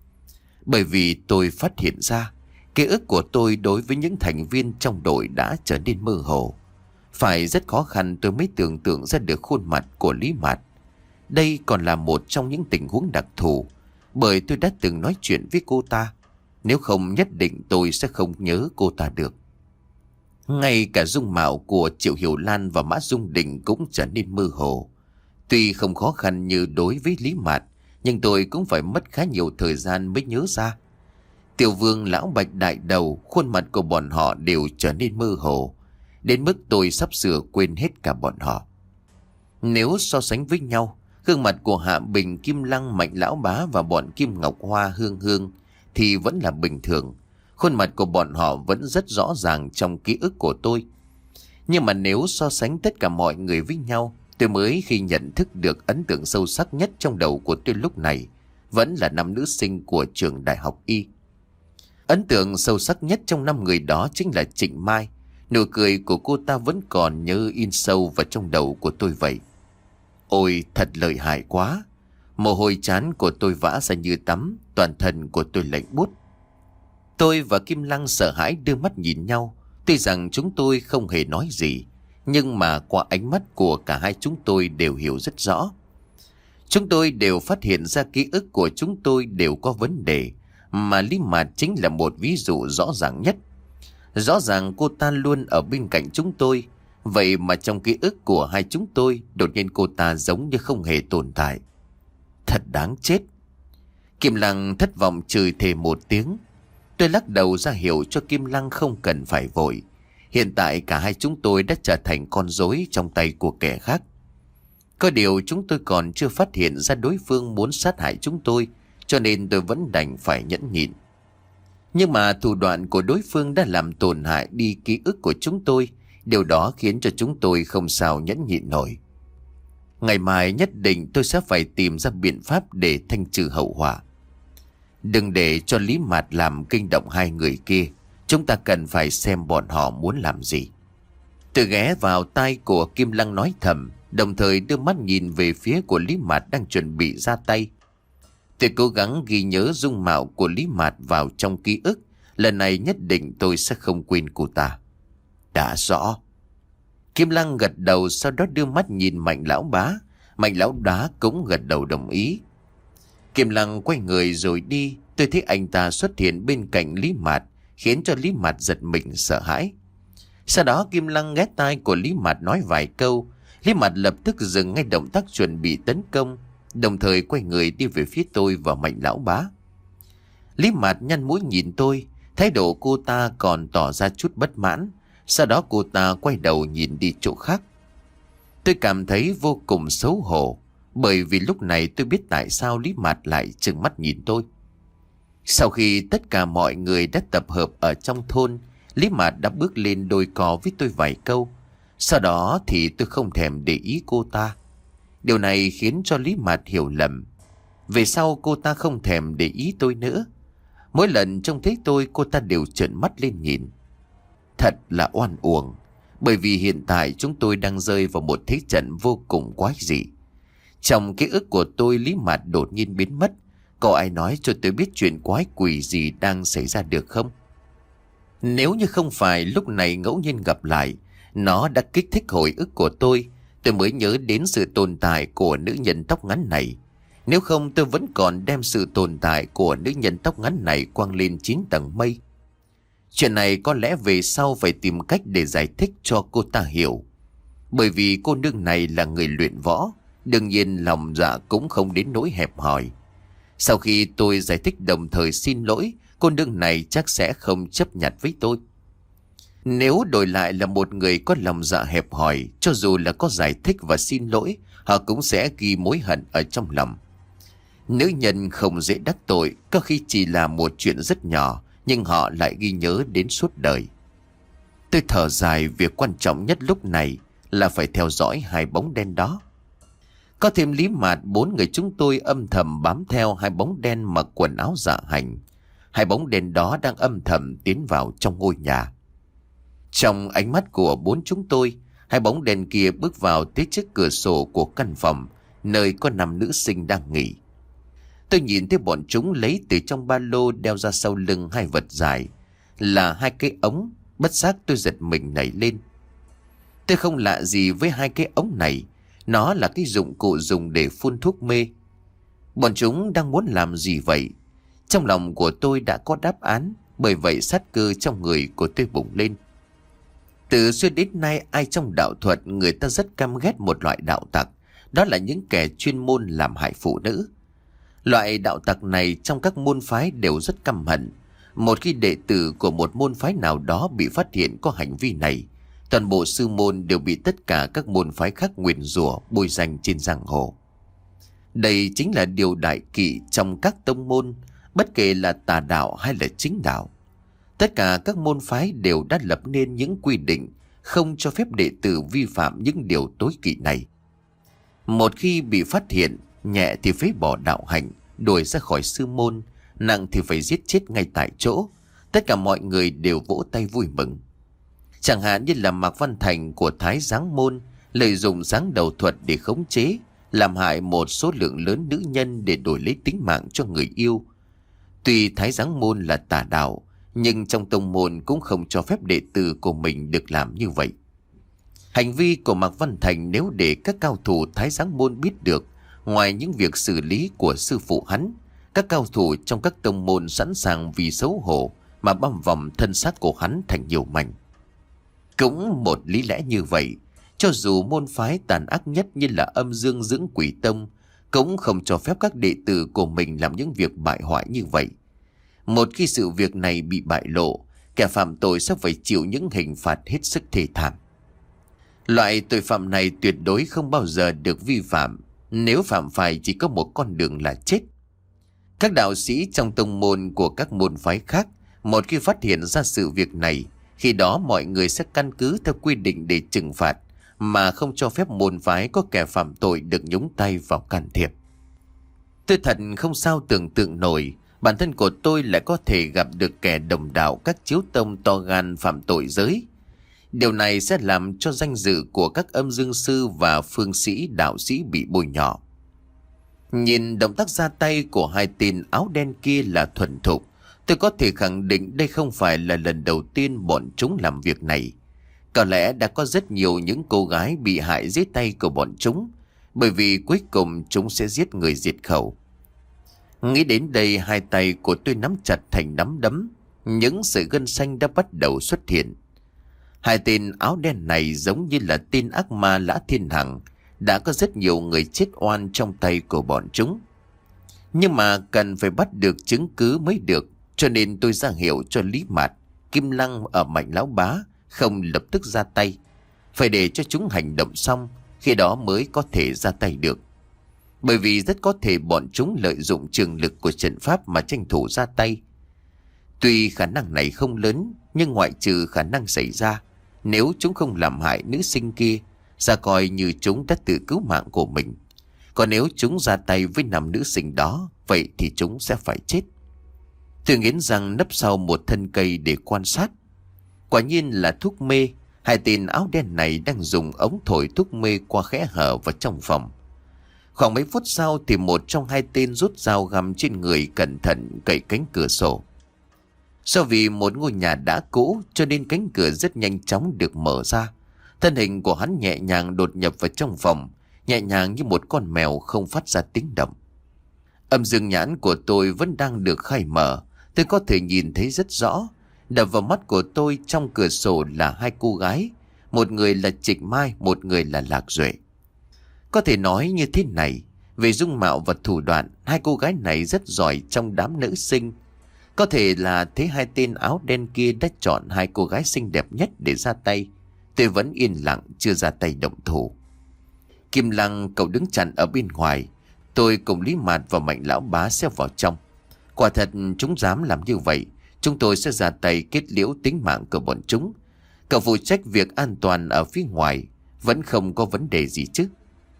Bởi vì tôi phát hiện ra ký ức của tôi đối với những thành viên trong đội đã trở nên mơ hồ. Phải rất khó khăn tôi mới tưởng tượng ra được khuôn mặt của Lý Mạt. Đây còn là một trong những tình huống đặc thù, bởi tôi đã từng nói chuyện với cô ta. Nếu không nhất định tôi sẽ không nhớ cô ta được. Ngay cả dung mạo của Triệu Hiểu Lan và Mã Dung Đình cũng trở nên mơ hồ. Tuy không khó khăn như đối với Lý Mạt, nhưng tôi cũng phải mất khá nhiều thời gian mới nhớ ra. Tiểu Vương, Lão Bạch, Đại Đầu, khuôn mặt của bọn họ đều trở nên mơ hồ, đến mức tôi sắp sửa quên hết cả bọn họ. Nếu so sánh với nhau, gương mặt của Hạ Bình, Kim Lăng, Mạnh lão bá và bọn Kim Ngọc Hoa, Hương Hương thì vẫn là bình thường. Khuôn mặt của bọn họ vẫn rất rõ ràng trong ký ức của tôi. Nhưng mà nếu so sánh tất cả mọi người với nhau, tôi mới khi nhận thức được ấn tượng sâu sắc nhất trong đầu của tôi lúc này vẫn là năm nữ sinh của trường Đại học Y. Ấn tượng sâu sắc nhất trong năm người đó chính là Trịnh Mai. Nụ cười của cô ta vẫn còn nhớ in sâu vào trong đầu của tôi vậy. Ôi thật lợi hại quá. Mồ hôi trán của tôi vã ra như tắm, toàn thân của tôi lạnh buốt. Tôi và Kim Lăng sợ hãi đưa mắt nhìn nhau. Tuy rằng chúng tôi không hề nói gì, nhưng mà qua ánh mắt của cả hai chúng tôi đều hiểu rất rõ. Chúng tôi đều phát hiện ra ký ức của chúng tôi đều có vấn đề, mà Lý Mạt chính là một ví dụ rõ ràng nhất. Rõ ràng cô ta luôn ở bên cạnh chúng tôi, vậy mà trong ký ức của hai chúng tôi, đột nhiên cô ta giống như không hề tồn tại. Thật đáng chết. Kim Lăng thất vọng chửi thề một tiếng. Tôi lắc đầu ra hiệu cho Kim Lăng không cần phải vội. Hiện tại cả hai chúng tôi đã trở thành con rối trong tay của kẻ khác. Có điều chúng tôi còn chưa phát hiện ra đối phương muốn sát hại chúng tôi, cho nên tôi vẫn đành phải nhẫn nhịn. Nhưng mà thủ đoạn của đối phương đã làm tổn hại đi ký ức của chúng tôi. Điều đó khiến cho chúng tôi không sao nhẫn nhịn nổi. Ngày mai nhất định tôi sẽ phải tìm ra biện pháp để thanh trừ hậu họa. Đừng để cho Lý Mạt làm kinh động hai người kia. Chúng ta cần phải xem bọn họ muốn làm gì. Tôi ghé vào tai của Kim Lăng nói thầm, đồng thời đưa mắt nhìn về phía của Lý Mạt đang chuẩn bị ra tay. Tôi cố gắng ghi nhớ dung mạo của Lý Mạt vào trong ký ức. Lần này nhất định tôi sẽ không quên cô ta. Đã rõ. Kim Lăng gật đầu, sau đó đưa mắt nhìn Mạnh lão bá. Mạnh lão bá cũng gật đầu đồng ý. Kim Lăng quay người rồi đi. Tôi thấy anh ta xuất hiện bên cạnh Lý Mạt, khiến cho Lý Mạt giật mình sợ hãi. Sau đó Kim Lăng ghé tai của Lý Mạt nói vài câu. Lý Mạt lập tức dừng ngay động tác chuẩn bị tấn công, đồng thời quay người đi về phía tôi và Mạnh lão bá. Lý Mạt nhăn mũi nhìn tôi, thái độ cô ta còn tỏ ra chút bất mãn. Sau đó cô ta quay đầu nhìn đi chỗ khác. Tôi cảm thấy vô cùng xấu hổ, bởi vì lúc này tôi biết tại sao Lý Mạt lại trừng mắt nhìn tôi. Sau khi tất cả mọi người đã tập hợp ở trong thôn, Lý Mạt đã bước lên đôi cò với tôi vài câu. Sau đó thì tôi không thèm để ý cô ta. Điều này khiến cho Lý Mạt hiểu lầm. Về sau cô ta không thèm để ý tôi nữa. Mỗi lần trông thấy tôi, cô ta đều trợn mắt lên nhìn. Thật là oan uổng, bởi vì hiện tại chúng tôi đang rơi vào một thế trận vô cùng quái dị. Trong ký ức của tôi, Lý Mạt đột nhiên biến mất. Có ai nói cho tôi biết chuyện quái quỷ gì đang xảy ra được không? Nếu như không phải lúc này ngẫu nhiên gặp lại, nó đã kích thích hồi ức của tôi, tôi mới nhớ đến sự tồn tại của nữ nhân tóc ngắn này. Nếu không, tôi vẫn còn đem sự tồn tại của nữ nhân tóc ngắn này quăng lên chín tầng mây. Chuyện này có lẽ về sau phải tìm cách để giải thích cho cô ta hiểu. Bởi vì cô nương này là người luyện võ, đương nhiên lòng dạ cũng không đến nỗi hẹp hòi. Sau khi tôi giải thích đồng thời xin lỗi, cô nương này chắc sẽ không chấp nhận với tôi. Nếu đổi lại là một người có lòng dạ hẹp hòi, cho dù là có giải thích và xin lỗi, họ cũng sẽ ghi mối hận ở trong lòng. Nữ nhân không dễ đắc tội, có khi chỉ là một chuyện rất nhỏ, nhưng họ lại ghi nhớ đến suốt đời. Tôi thở dài, việc quan trọng nhất lúc này là phải theo dõi hai bóng đen đó. Có thêm Lý Mạt, bốn người chúng tôi âm thầm bám theo hai bóng đen mặc quần áo dạ hành. Hai bóng đen đó đang âm thầm tiến vào trong ngôi nhà. Trong ánh mắt của bốn chúng tôi, hai bóng đen kia bước vào tới trước cửa sổ của căn phòng, nơi có năm nữ sinh đang nghỉ. Tôi nhìn thấy bọn chúng lấy từ trong ba lô đeo ra sau lưng hai vật dài, là hai cái ống. Bất giác tôi giật mình nảy lên. Tôi không lạ gì với hai cái ống này. Nó là cái dụng cụ dùng để phun thuốc mê. Bọn chúng đang muốn làm gì vậy? Trong lòng của tôi đã có đáp án, bởi vậy sát cơ trong người của tôi bùng lên. Từ xưa đến nay, ai trong đạo thuật người ta rất căm ghét một loại đạo tặc. Đó là những kẻ chuyên môn làm hại phụ nữ. Loại đạo tặc này trong các môn phái đều rất căm hận. Một khi đệ tử của một môn phái nào đó bị phát hiện có hành vi này, toàn bộ sư môn đều bị tất cả các môn phái khác nguyền rủa, bôi danh trên giang hồ. Đây chính là điều đại kỵ trong các tông môn, bất kể là tà đạo hay là chính đạo. Tất cả các môn phái đều đã lập nên những quy định không cho phép đệ tử vi phạm những điều tối kỵ này. Một khi bị phát hiện, nhẹ thì phế bỏ đạo hạnh, đuổi ra khỏi sư môn, nặng thì phải giết chết ngay tại chỗ. Tất cả mọi người đều vỗ tay vui mừng. Chẳng hạn như là Mạc Văn Thành của Thái Giáng Môn lợi dụng giáng đầu thuật để khống chế, làm hại một số lượng lớn nữ nhân để đổi lấy tính mạng cho người yêu. Tuy Thái Giáng Môn là tà đạo, nhưng trong tông môn cũng không cho phép đệ tử của mình được làm như vậy. Hành vi của Mạc Văn Thành nếu để các cao thủ Thái Giáng Môn biết được, ngoài những việc xử lý của sư phụ hắn, các cao thủ trong các tông môn sẵn sàng vì xấu hổ mà băm vòng thân xác của hắn thành nhiều mảnh. Cũng một lý lẽ như vậy, cho dù môn phái tàn ác nhất như là Âm Dương Dưỡng Quỷ Tông cũng không cho phép các đệ tử của mình làm những việc bại hoại như vậy. Một khi sự việc này bị bại lộ, kẻ phạm tội sẽ phải chịu những hình phạt hết sức thê thảm. Loại tội phạm này tuyệt đối không bao giờ được vi phạm, nếu phạm phải chỉ có một con đường là chết. Các đạo sĩ trong tông môn của các môn phái khác, một khi phát hiện ra sự việc này, khi đó mọi người sẽ căn cứ theo quy định để trừng phạt, mà không cho phép môn phái có kẻ phạm tội được nhúng tay vào can thiệp. Tôi thật không sao tưởng tượng nổi, bản thân của tôi lại có thể gặp được kẻ đồng đạo các chiếu tông to gan phạm tội giới. Điều này sẽ làm cho danh dự của các âm dương sư và phương sĩ đạo sĩ bị bôi nhọ. Nhìn động tác ra tay của hai tên áo đen kia là thuần thục, tôi có thể khẳng định đây không phải là lần đầu tiên bọn chúng làm việc này. Có lẽ đã có rất nhiều những cô gái bị hại dưới tay của bọn chúng, bởi vì cuối cùng chúng sẽ giết người diệt khẩu. Nghĩ đến đây, hai tay của tôi nắm chặt thành nắm đấm, những sợi gân xanh đã bắt đầu xuất hiện. Hai tên áo đen này giống như là tên ác ma Lã Thiên Hằng, đã có rất nhiều người chết oan trong tay của bọn chúng. Nhưng mà cần phải bắt được chứng cứ mới được, cho nên tôi ra hiệu cho Lý Mạt, Kim Lăng ở Mạnh Lão Bá không lập tức ra tay, phải để cho chúng hành động xong, khi đó mới có thể ra tay được. Bởi vì rất có thể bọn chúng lợi dụng trường lực của trận pháp mà tranh thủ ra tay. Tuy khả năng này không lớn, nhưng ngoại trừ khả năng xảy ra, nếu chúng không làm hại nữ sinh kia, ra coi như chúng đã tự cứu mạng của mình. Còn nếu chúng ra tay với nam nữ sinh đó, vậy thì chúng sẽ phải chết. Tôi nghiến răng nấp sau một thân cây để quan sát. Quả nhiên là thuốc mê. Hai tên áo đen này đang dùng ống thổi thuốc mê qua kẽ hở vào trong phòng. Khoảng mấy phút sau thì một trong hai tên rút dao găm trên người cẩn thận cậy cánh cửa sổ. Do vì một ngôi nhà đã cũ cho nên cánh cửa rất nhanh chóng được mở ra. Thân hình của hắn nhẹ nhàng đột nhập vào trong phòng, nhẹ nhàng như một con mèo không phát ra tiếng động. Âm dương nhãn của tôi vẫn đang được khai mở. Tôi có thể nhìn thấy rất rõ. Đập vào mắt của tôi trong cửa sổ là hai cô gái. Một người là Trịch Mai, một người là Lạc Duệ. Có thể nói như thế này, về dung mạo và thủ đoạn, hai cô gái này rất giỏi trong đám nữ sinh. Có thể là thế hai tên áo đen kia đã chọn hai cô gái xinh đẹp nhất để ra tay. Tôi vẫn yên lặng chưa ra tay động thủ. Kim Lăng cậu đứng chặn ở bên ngoài. Tôi cùng Lý Mạt và Mạnh Lão Bá xeo vào trong. Quả thật chúng dám làm như vậy, chúng tôi sẽ ra tay kết liễu tính mạng của bọn chúng. Cậu phụ trách việc an toàn ở phía ngoài, vẫn không có vấn đề gì chứ?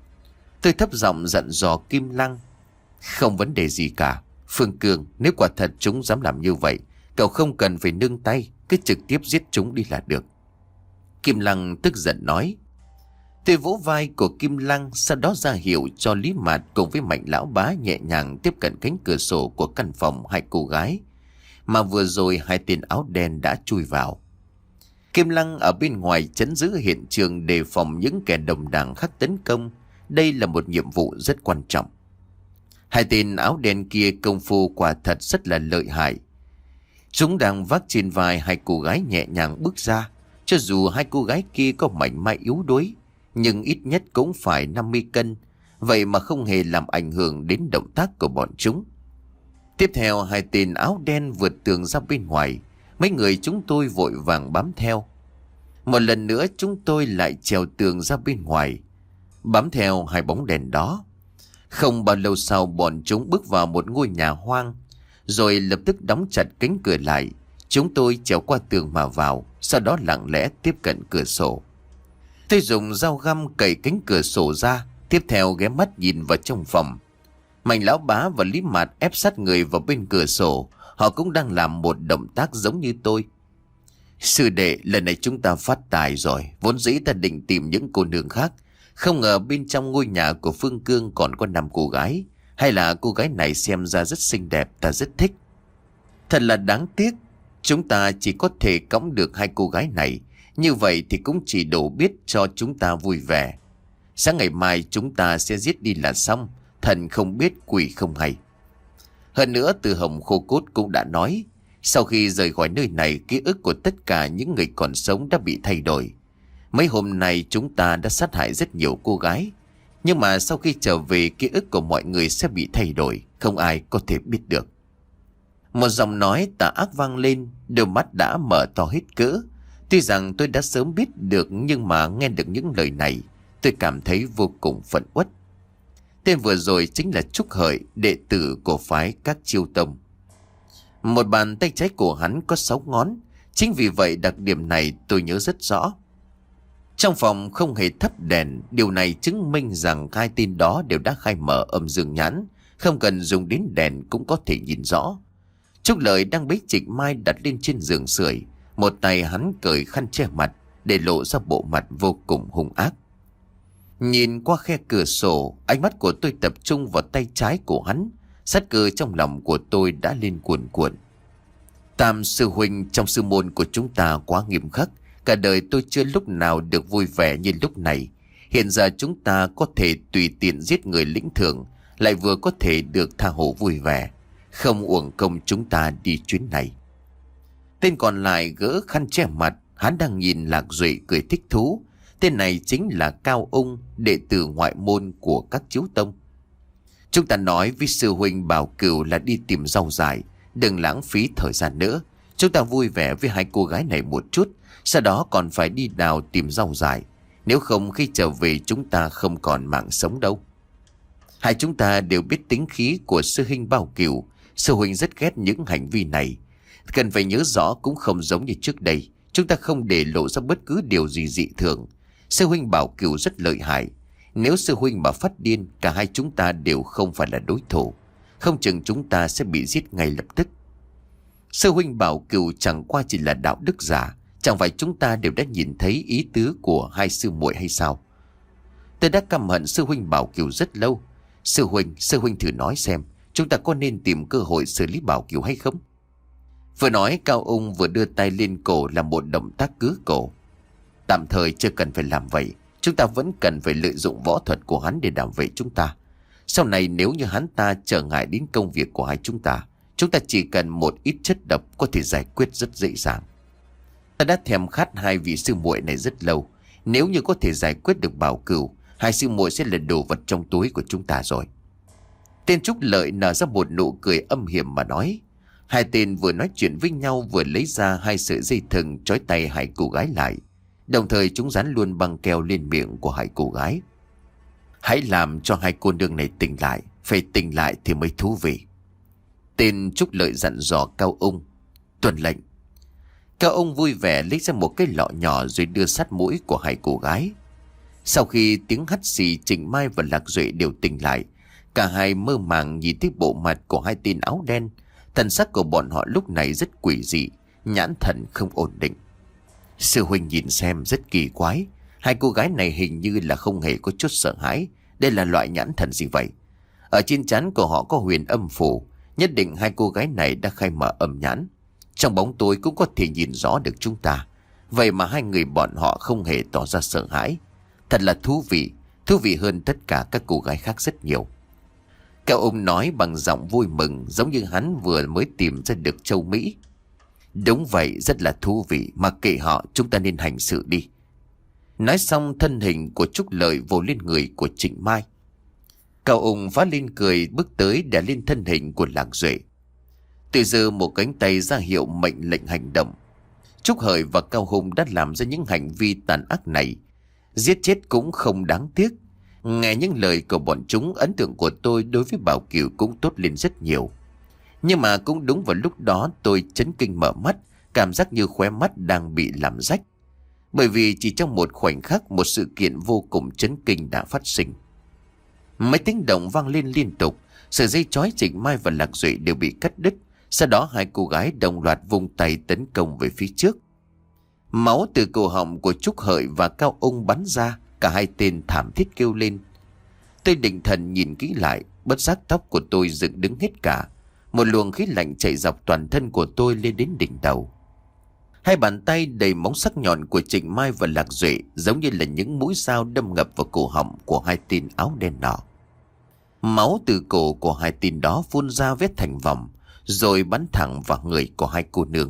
Tôi thấp giọng dặn dò Kim Lăng. Không vấn đề gì cả. Phương Cương, nếu quả thật chúng dám làm như vậy, cậu không cần phải nương tay, cứ trực tiếp giết chúng đi là được. Kim Lăng tức giận nói. Tôi vỗ vai của Kim Lăng, sau đó ra hiệu cho Lý Mạt cùng với Mạnh Lão Bá nhẹ nhàng tiếp cận cánh cửa sổ của căn phòng hai cô gái mà vừa rồi hai tên áo đen đã chui vào. Kim Lăng ở bên ngoài trấn giữ hiện trường đề phòng những kẻ đồng đảng khác tấn công. Đây là một nhiệm vụ rất quan trọng. Hai tên áo đen kia công phu quả thật rất là lợi hại. Chúng đang vác trên vai hai cô gái nhẹ nhàng bước ra. Cho dù hai cô gái kia có mảnh mai yếu đuối, nhưng ít nhất cũng phải năm mươi cân. Vậy mà không hề làm ảnh hưởng đến động tác của bọn chúng. Tiếp theo hai tên áo đen vượt tường ra bên ngoài. Mấy người chúng tôi vội vàng bám theo. Một lần nữa chúng tôi lại trèo tường ra bên ngoài, bám theo hai bóng đèn đó. Không bao lâu sau bọn chúng bước vào một ngôi nhà hoang, rồi lập tức đóng chặt cánh cửa lại. Chúng tôi trèo qua tường mà vào, sau đó lặng lẽ tiếp cận cửa sổ. Tôi dùng dao găm cày cánh cửa sổ ra, tiếp theo ghé mắt nhìn vào trong phòng. Mạnh Lão Bá và Lý Mạt ép sát người vào bên cửa sổ. Họ cũng đang làm một động tác giống như tôi. Sư đệ, lần này chúng ta phát tài rồi. Vốn dĩ ta định tìm những cô nương khác, không ngờ bên trong ngôi nhà của Phương Cương còn có năm cô gái. Hay là cô gái này xem ra rất xinh đẹp, ta rất thích. Thật là đáng tiếc, chúng ta chỉ có thể cõng được hai cô gái này. Như vậy thì cũng chỉ đủ biết cho chúng ta vui vẻ. Sáng ngày mai chúng ta sẽ giết đi là xong. Thần không biết quỷ không hay. Hơn nữa Từ Hồng Khô Cốt cũng đã nói, sau khi rời khỏi nơi này, ký ức của tất cả những người còn sống đã bị thay đổi. Mấy hôm nay chúng ta đã sát hại rất nhiều cô gái, nhưng mà sau khi trở về, ký ức của mọi người sẽ bị thay đổi, không ai có thể biết được. Một giọng nói tà ác vang lên, đôi mắt đã mở to hết cỡ. Tuy rằng tôi đã sớm biết được, nhưng mà nghe được những lời này, tôi cảm thấy vô cùng phẫn uất. Tên vừa rồi chính là Trúc Hợi, đệ tử của phái Các Chiêu Tông. Một bàn tay trái của hắn có sáu ngón, chính vì vậy đặc điểm này tôi nhớ rất rõ. Trong phòng không hề thắp đèn, điều này chứng minh rằng hai tên đó đều đã khai mở âm dương nhãn, không cần dùng đến đèn cũng có thể nhìn rõ. Trúc Lợi đang bế Trịch Mai đặt lên trên giường sưởi, một tay hắn cởi khăn che mặt, để lộ ra bộ mặt vô cùng hung ác. Nhìn qua khe cửa sổ, ánh mắt của tôi tập trung vào tay trái của hắn. Sát cơ trong lòng của tôi đã lên cuồn cuộn. Tam sư huynh trong sư môn của chúng ta quá nghiêm khắc. Cả đời tôi chưa lúc nào được vui vẻ như lúc này. Hiện giờ chúng ta có thể tùy tiện giết người lĩnh thưởng, lại vừa có thể được tha hồ vui vẻ. Không uổng công chúng ta đi chuyến này. Tên còn lại gỡ khăn che mặt. Hắn đang nhìn Lạc Duệ cười thích thú. Tên này chính là Cao Ung, đệ tử ngoại môn của các chiếu tông. Chúng ta nói với sư huynh Bảo Cửu là đi tìm rau dại, đừng lãng phí thời gian nữa. Chúng ta vui vẻ với hai cô gái này một chút, sau đó còn phải đi đào tìm rau dại. Nếu không khi trở về chúng ta không còn mạng sống đâu. Hai chúng ta đều biết tính khí của sư huynh Bảo Cửu. Sư huynh rất ghét những hành vi này. Cần phải nhớ rõ cũng không giống như trước đây. Chúng ta không để lộ ra bất cứ điều gì dị thường. Sư huynh Bảo Cửu rất lợi hại. Nếu sư huynh mà phát điên, cả hai chúng ta đều không phải là đối thủ. Không chừng chúng ta sẽ bị giết ngay lập tức. Sư huynh Bảo Cửu chẳng qua chỉ là đạo đức giả. Chẳng phải chúng ta đều đã nhìn thấy ý tứ của hai sư muội hay sao? Tôi đã căm hận sư huynh Bảo Cửu rất lâu. Sư huynh, sư huynh thử nói xem, chúng ta có nên tìm cơ hội xử lý Bảo Cửu hay không? Vừa nói, Cao Ung vừa đưa tay lên cổ làm một động tác cứa cổ. Tạm thời chưa cần phải làm vậy. Chúng ta vẫn cần phải lợi dụng võ thuật của hắn để đảm vệ chúng ta. Sau này nếu như hắn ta trở ngại đến công việc của hai chúng ta, chúng ta chỉ cần một ít chất độc có thể giải quyết rất dễ dàng. Ta đã thèm khát hai vị sư muội này rất lâu. Nếu như có thể giải quyết được Bảo Cửu, hai sư muội sẽ là đồ vật trong túi của chúng ta rồi. Tên Trúc Lợi nở ra một nụ cười âm hiểm mà nói. Hai tên vừa nói chuyện với nhau vừa lấy ra hai sợi dây thừng trói tay hai cô gái lại. Đồng thời chúng dán luôn băng keo lên miệng của hai cô gái. Hãy làm cho hai cô nương này tỉnh lại. Phải tỉnh lại thì mới thú vị. Tên Trúc Lợi dặn dò Cao Ung. Tuân lệnh. Cao Ung vui vẻ lấy ra một cái lọ nhỏ rồi đưa sát mũi của hai cô gái. Sau khi tiếng hắt xì, Trịnh Mai và Lạc Duệ đều tỉnh lại. Cả hai mơ màng nhìn thấy bộ mặt của hai tên áo đen. Thần sắc của bọn họ lúc này rất quỷ dị, nhãn thần không ổn định. Sư huynh nhìn xem rất kỳ quái. Hai cô gái này hình như là không hề có chút sợ hãi. Đây là loại nhãn thần gì vậy? Ở trên trán của họ có huyền âm phủ. Nhất định hai cô gái này đã khai mở âm nhãn. Trong bóng tối cũng có thể nhìn rõ được chúng ta. Vậy mà hai người bọn họ không hề tỏ ra sợ hãi. Thật là thú vị. Thú vị hơn tất cả các cô gái khác rất nhiều. Cao Ung nói bằng giọng vui mừng, giống như hắn vừa mới tìm ra được châu Mỹ. Đúng vậy, rất là thú vị. Mặc kệ họ, chúng ta nên hành sự đi. Nói xong, thân hình của Trúc Lợi vồ lên người của Trịnh Mai. Cao Ung phá lên cười, bước tới đè lên thân hình của Lạc Duệ. Từ giờ một cánh tay ra hiệu mệnh lệnh hành động. Trúc Hợi và Cao Hùng đã làm ra những hành vi tàn ác này. Giết chết cũng không đáng tiếc. Nghe những lời của bọn chúng, ấn tượng của tôi đối với Bảo Cửu cũng tốt lên rất nhiều. Nhưng mà cũng đúng vào lúc đó tôi chấn kinh mở mắt, cảm giác như khóe mắt đang bị làm rách. Bởi vì chỉ trong một khoảnh khắc, một sự kiện vô cùng chấn kinh đã phát sinh. Mấy tiếng động vang lên liên tục, sợi dây trói Trịnh Mai và Lạc Duệ đều bị cắt đứt. Sau đó hai cô gái đồng loạt vung tay tấn công về phía trước. Máu từ cổ họng của Trúc Hợi và Cao Ung bắn ra, cả hai tên thảm thiết kêu lên. Tôi định thần nhìn kỹ lại, bất giác tóc của tôi dựng đứng hết cả. Một luồng khí lạnh chạy dọc toàn thân của tôi lên đến đỉnh đầu. Hai bàn tay đầy móng sắc nhọn của Trịnh Mai và Lạc Duệ giống như là những mũi dao đâm ngập vào cổ họng của hai tên áo đen nọ. Máu từ cổ của hai tên đó phun ra vết thành vòng, rồi bắn thẳng vào người của hai cô nương.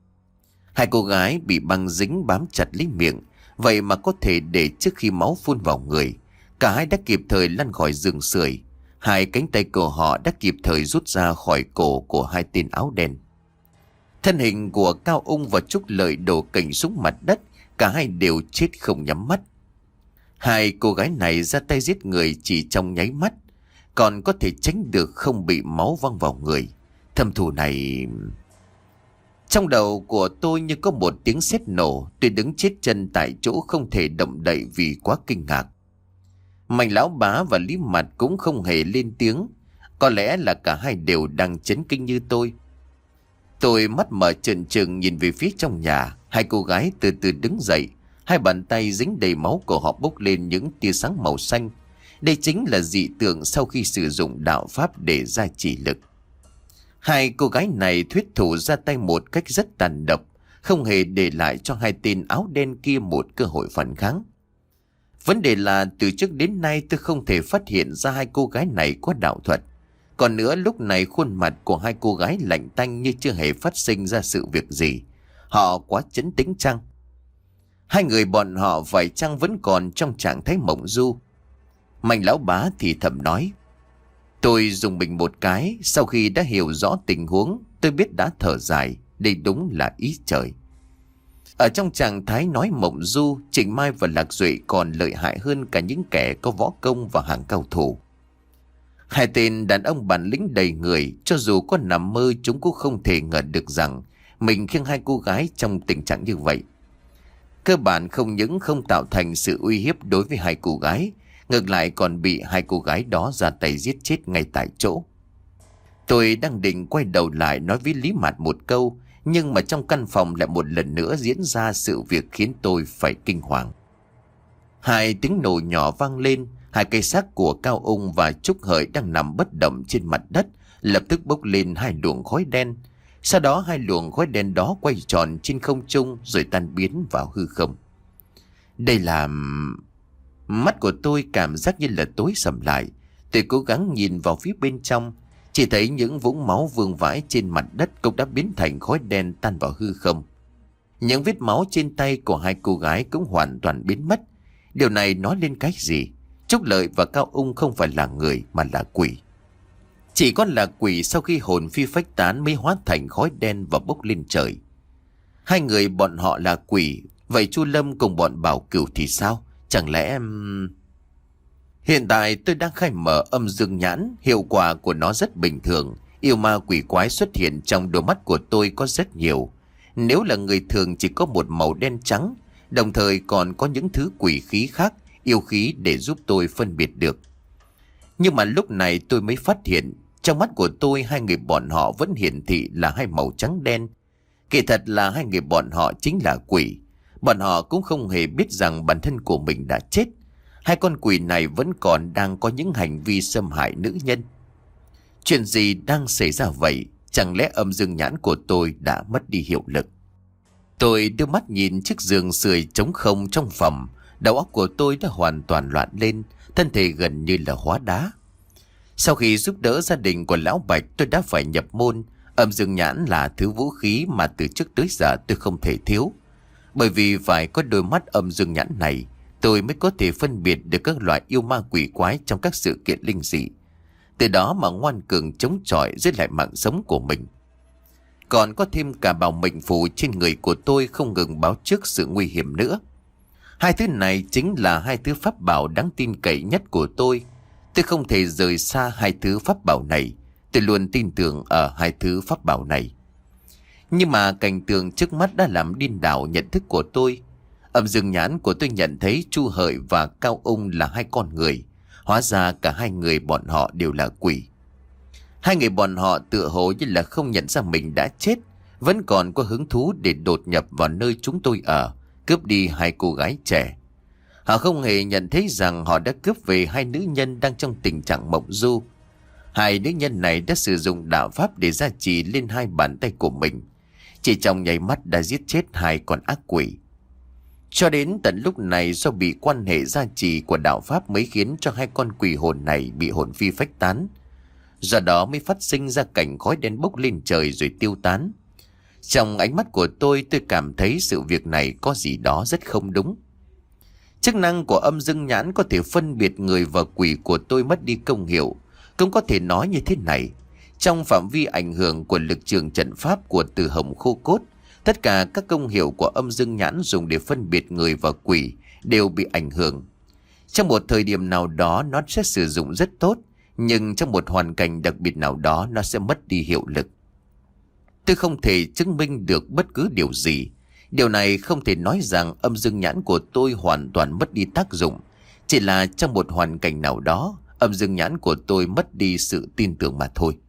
Hai cô gái bị băng dính bám chặt lấy miệng, vậy mà có thể để trước khi máu phun vào người. Cả hai đã kịp thời lăn khỏi giường sưởi. Hai cánh tay của họ đã kịp thời rút ra khỏi cổ của hai tên áo đen. Thân hình của Cao Ung và Trúc Lợi đổ cành xuống mặt đất, cả hai đều chết không nhắm mắt. Hai cô gái này ra tay giết người chỉ trong nháy mắt, còn có thể tránh được không bị máu văng vào người. Thâm thù này... Trong đầu của tôi như có một tiếng sét nổ, tôi đứng chết chân tại chỗ không thể động đậy vì quá kinh ngạc. Mạnh lão bá và Lý Mặt cũng không hề lên tiếng, có lẽ là cả hai đều đang chấn kinh như tôi. Tôi mắt mở trừng trừng nhìn về phía trong nhà, hai cô gái từ từ đứng dậy, Hai bàn tay dính đầy máu của họ bốc lên những tia sáng màu xanh. Đây chính là dị tượng sau khi sử dụng đạo pháp để gia trì lực. Hai cô gái này thuyết thủ ra tay một cách rất tàn độc, không hề để lại cho hai tên áo đen kia một cơ hội phản kháng. Vấn đề là từ trước đến nay tôi không thể phát hiện ra hai cô gái này có đạo thuật. Còn nữa, lúc này khuôn mặt của hai cô gái lạnh tanh như chưa hề phát sinh ra sự việc gì. Họ quá trấn tĩnh chăng? Hai người bọn họ phải chăng vẫn còn trong trạng thái mộng du? Mạnh lão bá thì thầm nói. Tôi dùng mình một cái, sau khi đã hiểu rõ tình huống, tôi biết đã thở dài, đây đúng là ý trời. Ở trong trạng thái nói mộng du, Trịnh Mai và Lạc Duệ còn lợi hại hơn cả những kẻ có võ công và hàng cao thủ. Hai tên đàn ông bản lĩnh đầy người, cho dù có nằm mơ chúng cũng không thể ngờ được rằng mình khiêng hai cô gái trong tình trạng như vậy. Cơ bản không những không tạo thành sự uy hiếp đối với hai cô gái, ngược lại còn bị hai cô gái đó ra tay giết chết ngay tại chỗ. Tôi đang định quay đầu lại nói với Lý Mạt một câu, nhưng mà trong căn phòng lại một lần nữa diễn ra sự việc khiến tôi phải kinh hoàng. Hai tiếng nổ nhỏ vang lên, hai cây xác của Cao Ung và Trúc Hợi đang nằm bất động trên mặt đất lập tức bốc lên hai luồng khói đen. Sau đó hai luồng khói đen đó quay tròn trên không trung rồi tan biến vào hư không. Đây là... Mắt của tôi cảm giác như là tối sầm lại. Tôi cố gắng nhìn vào phía bên trong, chỉ thấy những vũng máu vương vãi trên mặt đất cũng đã biến thành khói đen tan vào hư không. Những vết máu trên tay của hai cô gái cũng hoàn toàn biến mất. Điều này nói lên cái gì? Trúc Lợi và Cao Ung không phải là người mà là quỷ. Chỉ có là quỷ sau khi hồn phi phách tán mới hóa thành khói đen và bốc lên trời. Hai người bọn họ là quỷ, vậy Chu Lâm cùng bọn Bảo Cửu thì sao? Chẳng lẽ... Hiện tại tôi đang khai mở âm dương nhãn, hiệu quả của nó rất bình thường. Yêu ma quỷ quái xuất hiện trong đôi mắt của tôi có rất nhiều. Nếu là người thường chỉ có một màu đen trắng, đồng thời còn có những thứ quỷ khí khác, yêu khí để giúp tôi phân biệt được. Nhưng mà lúc này tôi mới phát hiện, trong mắt của tôi hai người bọn họ vẫn hiển thị là hai màu trắng đen. Kỳ thật là hai người bọn họ chính là quỷ. Bọn họ cũng không hề biết rằng bản thân của mình đã chết. Hai con quỷ này vẫn còn đang có những hành vi xâm hại nữ nhân. Chuyện gì đang xảy ra vậy? Chẳng lẽ âm dương nhãn của tôi đã mất đi hiệu lực? Tôi đưa mắt nhìn chiếc giường sưởi trống không trong phòng. Đầu óc của tôi đã hoàn toàn loạn lên, thân thể gần như là hóa đá. Sau khi giúp đỡ gia đình của Lão Bạch, tôi đã phải nhập môn. Âm dương nhãn là thứ vũ khí mà từ trước tới giờ tôi không thể thiếu. Bởi vì phải có đôi mắt âm dương nhãn này, tôi mới có thể phân biệt được các loại yêu ma quỷ quái trong các sự kiện linh dị. Từ đó mà ngoan cường chống chọi giữ lại mạng sống của mình. Còn có thêm cả bảo mệnh phù trên người của tôi không ngừng báo trước sự nguy hiểm nữa. Hai thứ này chính là hai thứ pháp bảo đáng tin cậy nhất của tôi. Tôi không thể rời xa hai thứ pháp bảo này. Tôi luôn tin tưởng ở hai thứ pháp bảo này. Nhưng mà cảnh tượng trước mắt đã làm điên đảo nhận thức của tôi. Âm dương nhãn của tôi nhận thấy Chu Hợi và Cao Ung là hai con người. Hóa ra cả hai người bọn họ đều là quỷ. Hai người bọn họ tựa hồ như là không nhận ra mình đã chết, vẫn còn có hứng thú để đột nhập vào nơi chúng tôi ở, cướp đi hai cô gái trẻ. Họ không hề nhận thấy rằng họ đã cướp về hai nữ nhân đang trong tình trạng mộng du. Hai nữ nhân này đã sử dụng đạo pháp để gia trì lên hai bàn tay của mình. Chỉ trong nháy mắt đã giết chết hai con ác quỷ. Cho đến tận lúc này, do bị quan hệ gia trì của đạo pháp mới khiến cho hai con quỷ hồn này bị hồn phi phách tán. Do đó mới phát sinh ra cảnh khói đen bốc lên trời rồi tiêu tán. Trong ánh mắt của tôi, tôi cảm thấy sự việc này có gì đó rất không đúng. Chức năng của âm dương nhãn có thể phân biệt người và quỷ của tôi mất đi công hiệu. Cũng có thể nói như thế này. Trong phạm vi ảnh hưởng của lực trường trận pháp của Từ Hồng Khô Cốt, tất cả các công hiệu của âm dương nhãn dùng để phân biệt người và quỷ đều bị ảnh hưởng. Trong một thời điểm nào đó nó sẽ sử dụng rất tốt, nhưng trong một hoàn cảnh đặc biệt nào đó nó sẽ mất đi hiệu lực. Tôi không thể chứng minh được bất cứ điều gì. Điều này không thể nói rằng âm dương nhãn của tôi hoàn toàn mất đi tác dụng. Chỉ là trong một hoàn cảnh nào đó, âm dương nhãn của tôi mất đi sự tin tưởng mà thôi.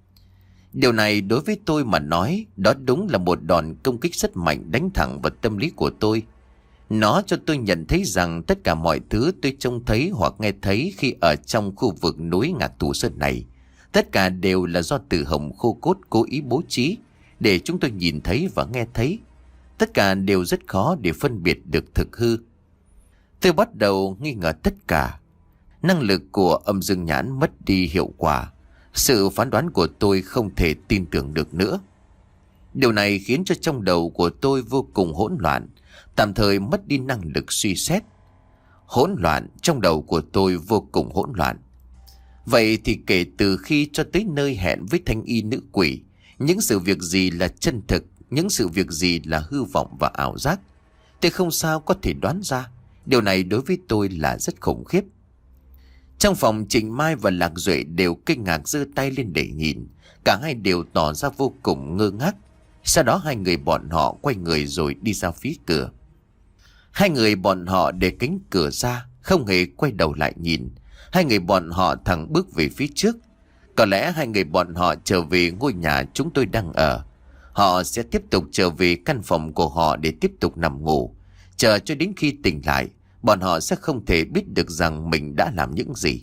Điều này đối với tôi mà nói, đó đúng là một đòn công kích rất mạnh đánh thẳng vào tâm lý của tôi. Nó cho tôi nhận thấy rằng tất cả mọi thứ tôi trông thấy hoặc nghe thấy khi ở trong khu vực núi Ngạc Tù Sơn này, tất cả đều là do Từ Hồng Khô Cốt cố ý bố trí để chúng tôi nhìn thấy và nghe thấy. Tất cả đều rất khó để phân biệt được thực hư. Tôi bắt đầu nghi ngờ tất cả. Năng lực của âm dương nhãn mất đi hiệu quả. Sự phán đoán của tôi không thể tin tưởng được nữa. Điều này khiến cho trong đầu của tôi vô cùng hỗn loạn, tạm thời mất đi năng lực suy xét. Hỗn loạn, trong đầu của tôi vô cùng hỗn loạn. Vậy thì kể từ khi cho tới nơi hẹn với thanh y nữ quỷ, những sự việc gì là chân thực, những sự việc gì là hư vọng và ảo giác, tôi không sao có thể đoán ra. Điều này đối với tôi là rất khủng khiếp. Trong phòng, Trịnh Mai và Lạc Duệ đều kinh ngạc giơ tay lên để nhìn. Cả hai đều tỏ ra vô cùng ngơ ngác. Sau đó hai người bọn họ quay người rồi đi ra phía cửa. Hai người bọn họ để cánh cửa ra, không hề quay đầu lại nhìn. Hai người bọn họ thẳng bước về phía trước. Có lẽ hai người bọn họ trở về ngôi nhà chúng tôi đang ở. Họ sẽ tiếp tục trở về căn phòng của họ để tiếp tục nằm ngủ. Chờ cho đến khi tỉnh lại, bọn họ sẽ không thể biết được rằng mình đã làm những gì.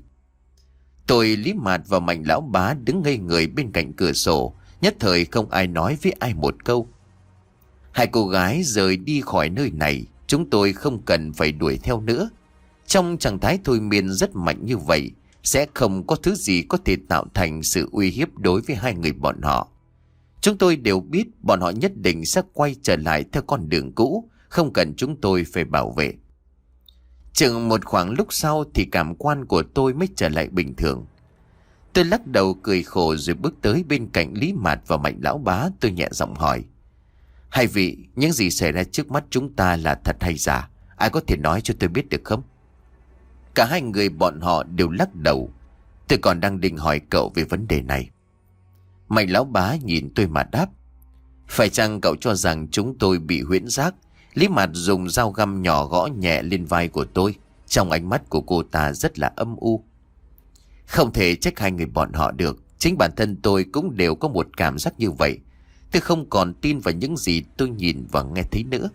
Tôi, Lý Mạt và Mạnh Lão Bá đứng ngây người bên cạnh cửa sổ, nhất thời không ai nói với ai một câu. Hai cô gái rời đi khỏi nơi này, chúng tôi không cần phải đuổi theo nữa. Trong trạng thái thôi miên rất mạnh như vậy, sẽ không có thứ gì có thể tạo thành sự uy hiếp đối với hai người bọn họ. Chúng tôi đều biết bọn họ nhất định sẽ quay trở lại theo con đường cũ, không cần chúng tôi phải bảo vệ. Chừng một khoảng lúc sau thì cảm quan của tôi mới trở lại bình thường. Tôi lắc đầu cười khổ rồi bước tới bên cạnh Lý Mạt và Mạnh Lão Bá. Tôi nhẹ giọng hỏi: hai vị, những gì xảy ra trước mắt chúng ta là thật hay giả? Ai có thể nói cho tôi biết được không? Cả hai người bọn họ đều lắc đầu. Tôi còn đang định hỏi cậu về vấn đề này. Mạnh Lão Bá nhìn tôi mà đáp: phải chăng cậu cho rằng chúng tôi bị huyễn giác? Lý Mạt dùng dao găm nhỏ gõ nhẹ lên vai của tôi. Trong ánh mắt của cô ta rất là âm u. Không thể trách hai người bọn họ được. Chính bản thân tôi cũng đều có một cảm giác như vậy. Tôi không còn tin vào những gì tôi nhìn và nghe thấy nữa.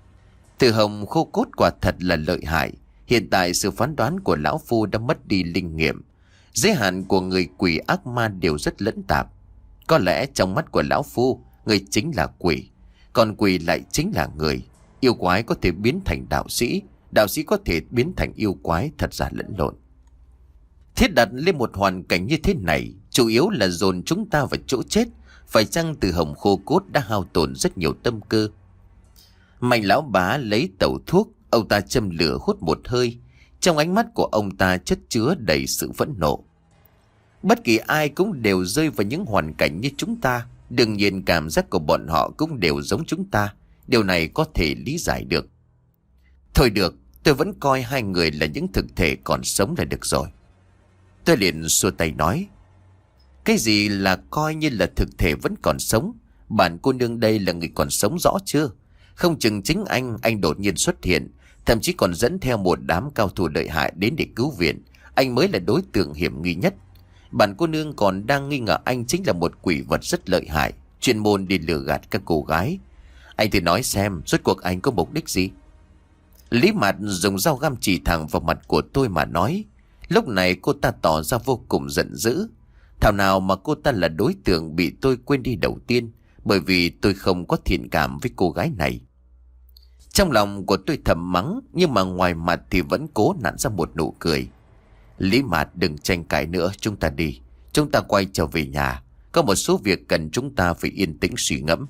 Từ Hồng Khô Cốt quả thật là lợi hại. Hiện tại sự phán đoán của lão phu đã mất đi linh nghiệm. Giới hạn của người quỷ ác ma đều rất lẫn tạp. Có lẽ trong mắt của lão phu, người chính là quỷ, còn quỷ lại chính là người. Yêu quái có thể biến thành đạo sĩ, đạo sĩ có thể biến thành yêu quái, thật giả lẫn lộn. Thiết đặt lên một hoàn cảnh như thế này, chủ yếu là dồn chúng ta vào chỗ chết. Phải chăng Từ Hồng Khô Cốt đã hao tổn rất nhiều tâm cơ? Mạnh Lão Bá lấy tẩu thuốc, ông ta châm lửa hút một hơi. Trong ánh mắt của ông ta chất chứa đầy sự phẫn nộ. Bất kỳ ai cũng đều rơi vào những hoàn cảnh như chúng ta. Đương nhiên cảm giác của bọn họ cũng đều giống chúng ta. Điều này có thể lý giải được. Thôi được, tôi vẫn coi hai người là những thực thể còn sống là được rồi. Tôi liền xua tay nói: cái gì là coi như là thực thể vẫn còn sống? Bản cô nương đây là người còn sống rõ chưa? Không chừng chính anh, anh đột nhiên xuất hiện, thậm chí còn dẫn theo một đám cao thủ lợi hại đến để cứu viện. Anh mới là đối tượng hiểm nghi nhất. Bản cô nương còn đang nghi ngờ anh chính là một quỷ vật rất lợi hại, chuyên môn đi lừa gạt các cô gái. Anh thì nói xem, rốt cuộc anh có mục đích gì? Lý Mạt dùng dao găm chỉ thẳng vào mặt của tôi mà nói. Lúc này cô ta tỏ ra vô cùng giận dữ. Thảo nào mà cô ta là đối tượng bị tôi quên đi đầu tiên, bởi vì tôi không có thiện cảm với cô gái này. Trong lòng của tôi thầm mắng, nhưng mà ngoài mặt thì vẫn cố nặn ra một nụ cười. Lý Mạt, đừng tranh cãi nữa, chúng ta đi. Chúng ta quay trở về nhà. Có một số việc cần chúng ta phải yên tĩnh suy ngẫm.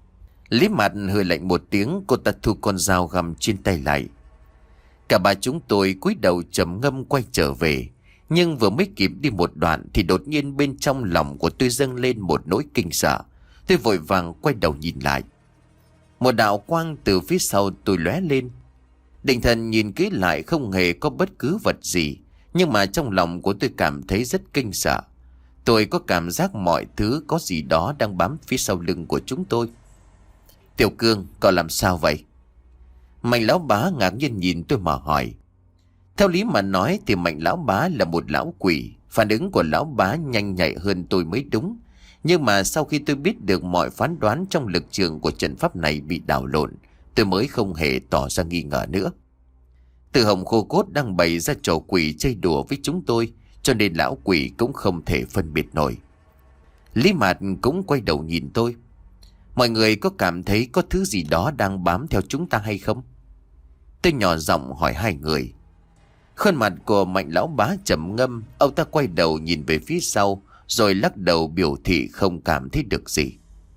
Lý Mạt hơi lạnh một tiếng, cô ta thu con dao găm trên tay lại. Cả ba chúng tôi cúi đầu trầm ngâm quay trở về. Nhưng vừa mới kịp đi một đoạn thì đột nhiên bên trong lòng của tôi dâng lên một nỗi kinh sợ. Tôi vội vàng quay đầu nhìn lại. Một đạo quang từ phía sau tôi lóe lên. Định thần nhìn kỹ lại không hề có bất cứ vật gì. Nhưng mà trong lòng của tôi cảm thấy rất kinh sợ. Tôi có cảm giác mọi thứ có gì đó đang bám phía sau lưng của chúng tôi. Tiểu Cương, cậu làm sao vậy? Mạnh Lão Bá ngạc nhiên nhìn tôi mà hỏi. Theo lý mà nói thì Mạnh Lão Bá là một lão quỷ. Phản ứng của Lão Bá nhanh nhạy hơn tôi mới đúng. Nhưng mà sau khi tôi biết được mọi phán đoán trong lực trường của trận pháp này bị đảo lộn, tôi mới không hề tỏ ra nghi ngờ nữa. Từ Hồng khô cốt đang bày ra trò quỷ chơi đùa với chúng tôi, cho nên lão quỷ cũng không thể phân biệt nổi. Lý Mạt cũng quay đầu nhìn tôi. Mọi người có cảm thấy có thứ gì đó đang bám theo chúng ta hay không? Tôi nhỏ giọng hỏi hai người. Khuôn mặt của Mạnh lão bá trầm ngâm. Ông ta quay đầu nhìn về phía sau, rồi lắc đầu biểu thị không cảm thấy được gì.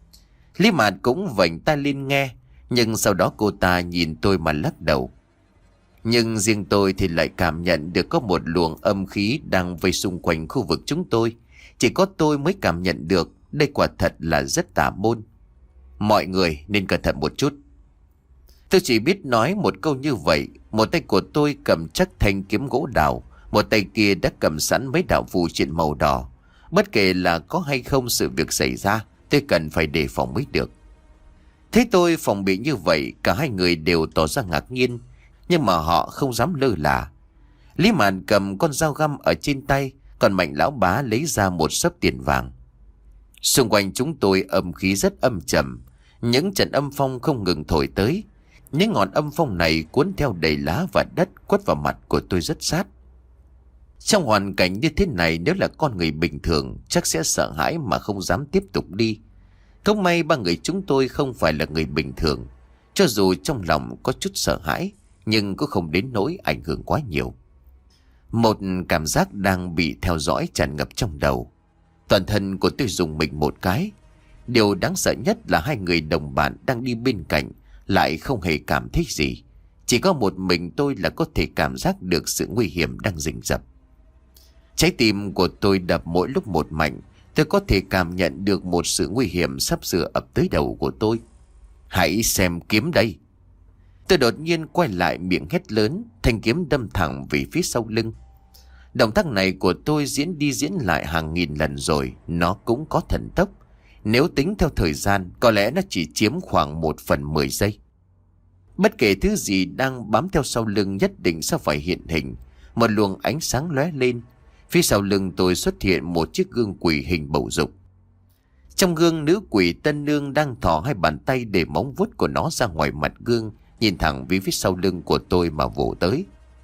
Lý Mạt cũng vểnh tai lên nghe, nhưng sau đó cô ta nhìn tôi mà lắc đầu. Nhưng riêng tôi thì lại cảm nhận được có một luồng âm khí đang vây xung quanh khu vực chúng tôi. Chỉ có tôi mới cảm nhận được đây quả thật là rất tà môn. Mọi người nên cẩn thận một chút. Tôi chỉ biết nói một câu như vậy. Một tay của tôi cầm chắc thanh kiếm gỗ đào, một tay kia đã cầm sẵn mấy đạo phù triện màu đỏ. Bất kể là có hay không sự việc xảy ra, tôi cần phải đề phòng mới được. Thấy tôi phòng bị như vậy, cả hai người đều tỏ ra ngạc nhiên, nhưng mà họ không dám lơ là. Lý Mạn cầm con dao găm ở trên tay, còn Mạnh lão bá lấy ra một xấp tiền vàng. Xung quanh chúng tôi âm khí rất âm trầm, những trận âm phong không ngừng thổi tới. Những ngọn âm phong này cuốn theo đầy lá và đất, quất vào mặt của tôi rất sát. Trong hoàn cảnh như thế này, nếu là con người bình thường chắc sẽ sợ hãi mà không dám tiếp tục đi. Không may ba người chúng tôi không phải là người bình thường. Cho dù trong lòng có chút sợ hãi, nhưng cũng không đến nỗi ảnh hưởng quá nhiều. Một cảm giác đang bị theo dõi tràn ngập trong đầu. Toàn thân của tôi rùng mình một cái. Điều đáng sợ nhất là hai người đồng bạn đang đi bên cạnh lại không hề cảm thấy gì. Chỉ có một mình tôi là có thể cảm giác được sự nguy hiểm đang rình rập. Trái tim của tôi đập mỗi lúc một mạnh. Tôi có thể cảm nhận được một sự nguy hiểm sắp sửa ập tới đầu của tôi. Hãy xem kiếm đây. Tôi đột nhiên quay lại miệng hét lớn, thanh kiếm đâm thẳng về phía sau lưng. Động tác này của tôi diễn đi diễn lại hàng nghìn lần rồi, nó cũng có thần tốc. Nếu tính theo thời gian, có lẽ nó chỉ chiếm khoảng một phần mười giây. Bất kể thứ gì đang bám theo sau lưng nhất định sẽ phải hiện hình. Một luồng ánh sáng lóe lên. Phía sau lưng tôi xuất hiện một chiếc gương quỷ hình bầu dục. Trong gương, nữ quỷ tân nương đang thò hai bàn tay để móng vuốt của nó ra ngoài mặt gương, nhìn thẳng về phía sau lưng của tôi mà vỗ tới.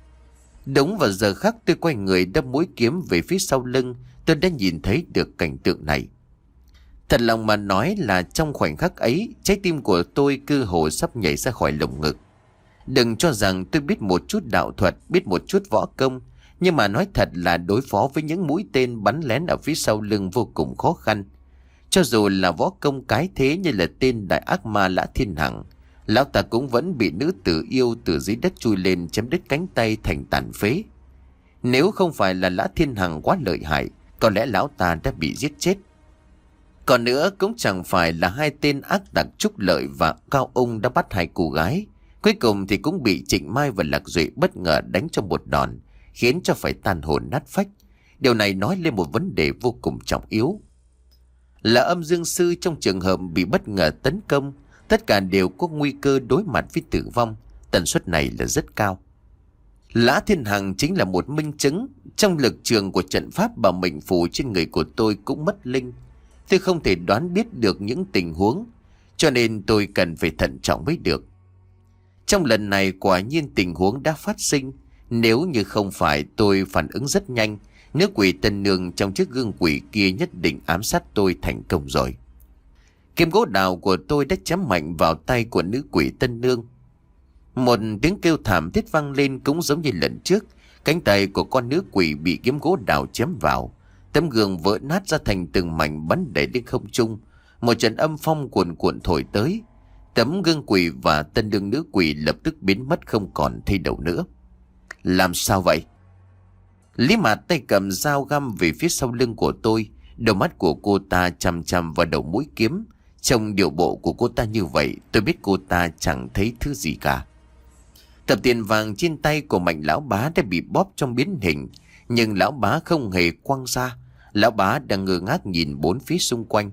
Đúng vào giờ khắc tôi quay người đâm mũi kiếm về phía sau lưng, tôi đã nhìn thấy được cảnh tượng này. Thật lòng mà nói là trong khoảnh khắc ấy, trái tim của tôi cơ hồ sắp nhảy ra khỏi lồng ngực. Đừng cho rằng tôi biết một chút đạo thuật, biết một chút võ công, nhưng mà nói thật là đối phó với những mũi tên bắn lén ở phía sau lưng vô cùng khó khăn. Cho dù là võ công cái thế như là tên đại ác ma Lã Thiên Hằng, lão ta cũng vẫn bị nữ tử yêu từ dưới đất chui lên chém đứt cánh tay thành tàn phế. Nếu không phải là Lã Thiên Hằng quá lợi hại, có lẽ lão ta đã bị giết chết. Còn nữa cũng chẳng phải là hai tên ác tặc Trúc Lợi và Cao Ung đã bắt hai cô gái. Cuối cùng thì cũng bị Trịnh Mai và Lạc Duệ bất ngờ đánh cho một đòn, khiến cho phải tan hồn nát phách. Điều này nói lên một vấn đề vô cùng trọng yếu. Là âm dương sư trong trường hợp bị bất ngờ tấn công, tất cả đều có nguy cơ đối mặt với tử vong. Tần suất này là rất cao. Lã Thiên Hằng chính là một minh chứng. Trong lực trường của trận pháp và mệnh phù trên người của tôi cũng mất linh. Tôi không thể đoán biết được những tình huống, cho nên tôi cần phải thận trọng mới được. Trong lần này quả nhiên tình huống đã phát sinh. Nếu như không phải tôi phản ứng rất nhanh, nữ quỷ tân nương trong chiếc gương quỷ kia nhất định ám sát tôi thành công rồi. Kiếm gỗ đào của tôi đã chém mạnh vào tay của nữ quỷ tân nương. Một tiếng kêu thảm thiết vang lên cũng giống như lần trước. Cánh tay của con nữ quỷ bị kiếm gỗ đào chém vào. Tấm gương vỡ nát ra thành từng mảnh bắn đẩy lên không trung. Một trận âm phong cuồn cuộn thổi tới. Tấm gương quỷ và tân nương nữ quỷ lập tức biến mất không còn thấy đâu nữa. Làm sao vậy? Lý Mạt tay cầm dao găm về phía sau lưng của tôi. Đầu mắt của cô ta chằm chằm vào đầu mũi kiếm. Trong điệu bộ của cô ta như vậy, tôi biết cô ta chẳng thấy thứ gì cả. Tập tiền vàng trên tay của Mạnh lão bá đã bị bóp trong biến hình, nhưng lão bá không hề quăng ra. Lão bá đang ngơ ngác nhìn bốn phía xung quanh.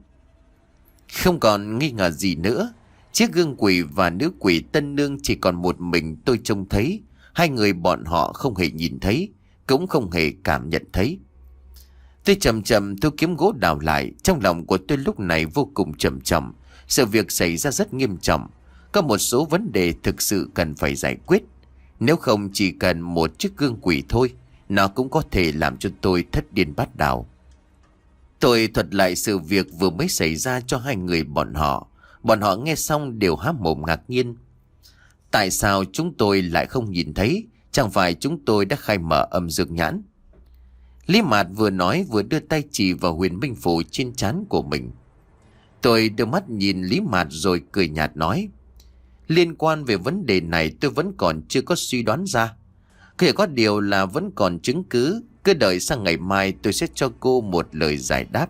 Không còn nghi ngờ gì nữa. Chiếc gương quỷ và nữ quỷ tân nương chỉ còn một mình tôi trông thấy. Hai người bọn họ không hề nhìn thấy, cũng không hề cảm nhận thấy. Tôi chậm chậm thu kiếm gỗ đào lại. Trong lòng của tôi lúc này vô cùng trầm trọng. Sự việc xảy ra rất nghiêm trọng. Có một số vấn đề thực sự cần phải giải quyết. Nếu không chỉ cần một chiếc gương quỷ thôi, nó cũng có thể làm cho tôi thất điên bát đảo. Tôi thuật lại sự việc vừa mới xảy ra cho hai người bọn họ. Bọn họ nghe xong đều há mồm ngạc nhiên. Tại sao chúng tôi lại không nhìn thấy? Chẳng phải chúng tôi đã khai mở âm dương nhãn? Lý Mạt vừa nói vừa đưa tay chỉ vào huyền minh phù trên trán của mình. Tôi đưa mắt nhìn Lý Mạt rồi cười nhạt nói: Liên quan về vấn đề này tôi vẫn còn chưa có suy đoán ra. Kể có điều là vẫn còn chứng cứ. Cứ đợi sang ngày mai tôi sẽ cho cô một lời giải đáp.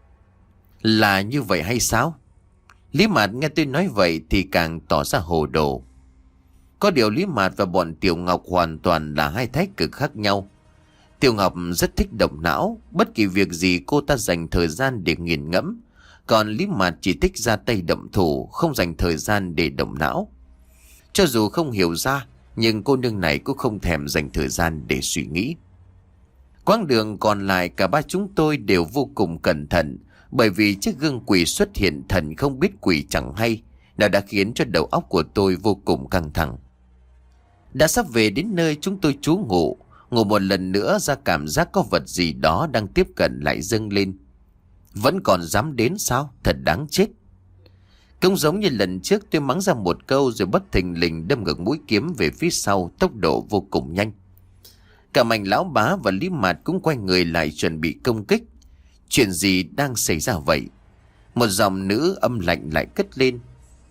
Là như vậy hay sao? Lý Mạt nghe tôi nói vậy thì càng tỏ ra hồ đồ. Có điều Lý Mạt và bọn Tiểu Ngọc hoàn toàn là hai thái cực khác nhau. Tiểu Ngọc rất thích động não, bất kỳ việc gì cô ta dành thời gian để nghiền ngẫm. Còn Lý Mạt chỉ thích ra tay động thủ, không dành thời gian để động não. Cho dù không hiểu ra, nhưng cô nương này cũng không thèm dành thời gian để suy nghĩ. Quãng đường còn lại cả ba chúng tôi đều vô cùng cẩn thận, bởi vì chiếc gương quỷ xuất hiện thần không biết quỷ chẳng hay, nó đã khiến cho đầu óc của tôi vô cùng căng thẳng. Đã sắp về đến nơi chúng tôi trú ngụ, ngủ một lần nữa ra cảm giác có vật gì đó đang tiếp cận lại dâng lên. Vẫn còn dám đến sao? Thật đáng chết. Cũng giống như lần trước tôi mắng ra một câu rồi bất thình lình đâm ngược mũi kiếm về phía sau, tốc độ vô cùng nhanh. Cả Mạnh lão bá và Lý Mạt cũng quay người lại chuẩn bị công kích. Chuyện gì đang xảy ra vậy? Một giọng nữ âm lạnh lại cất lên.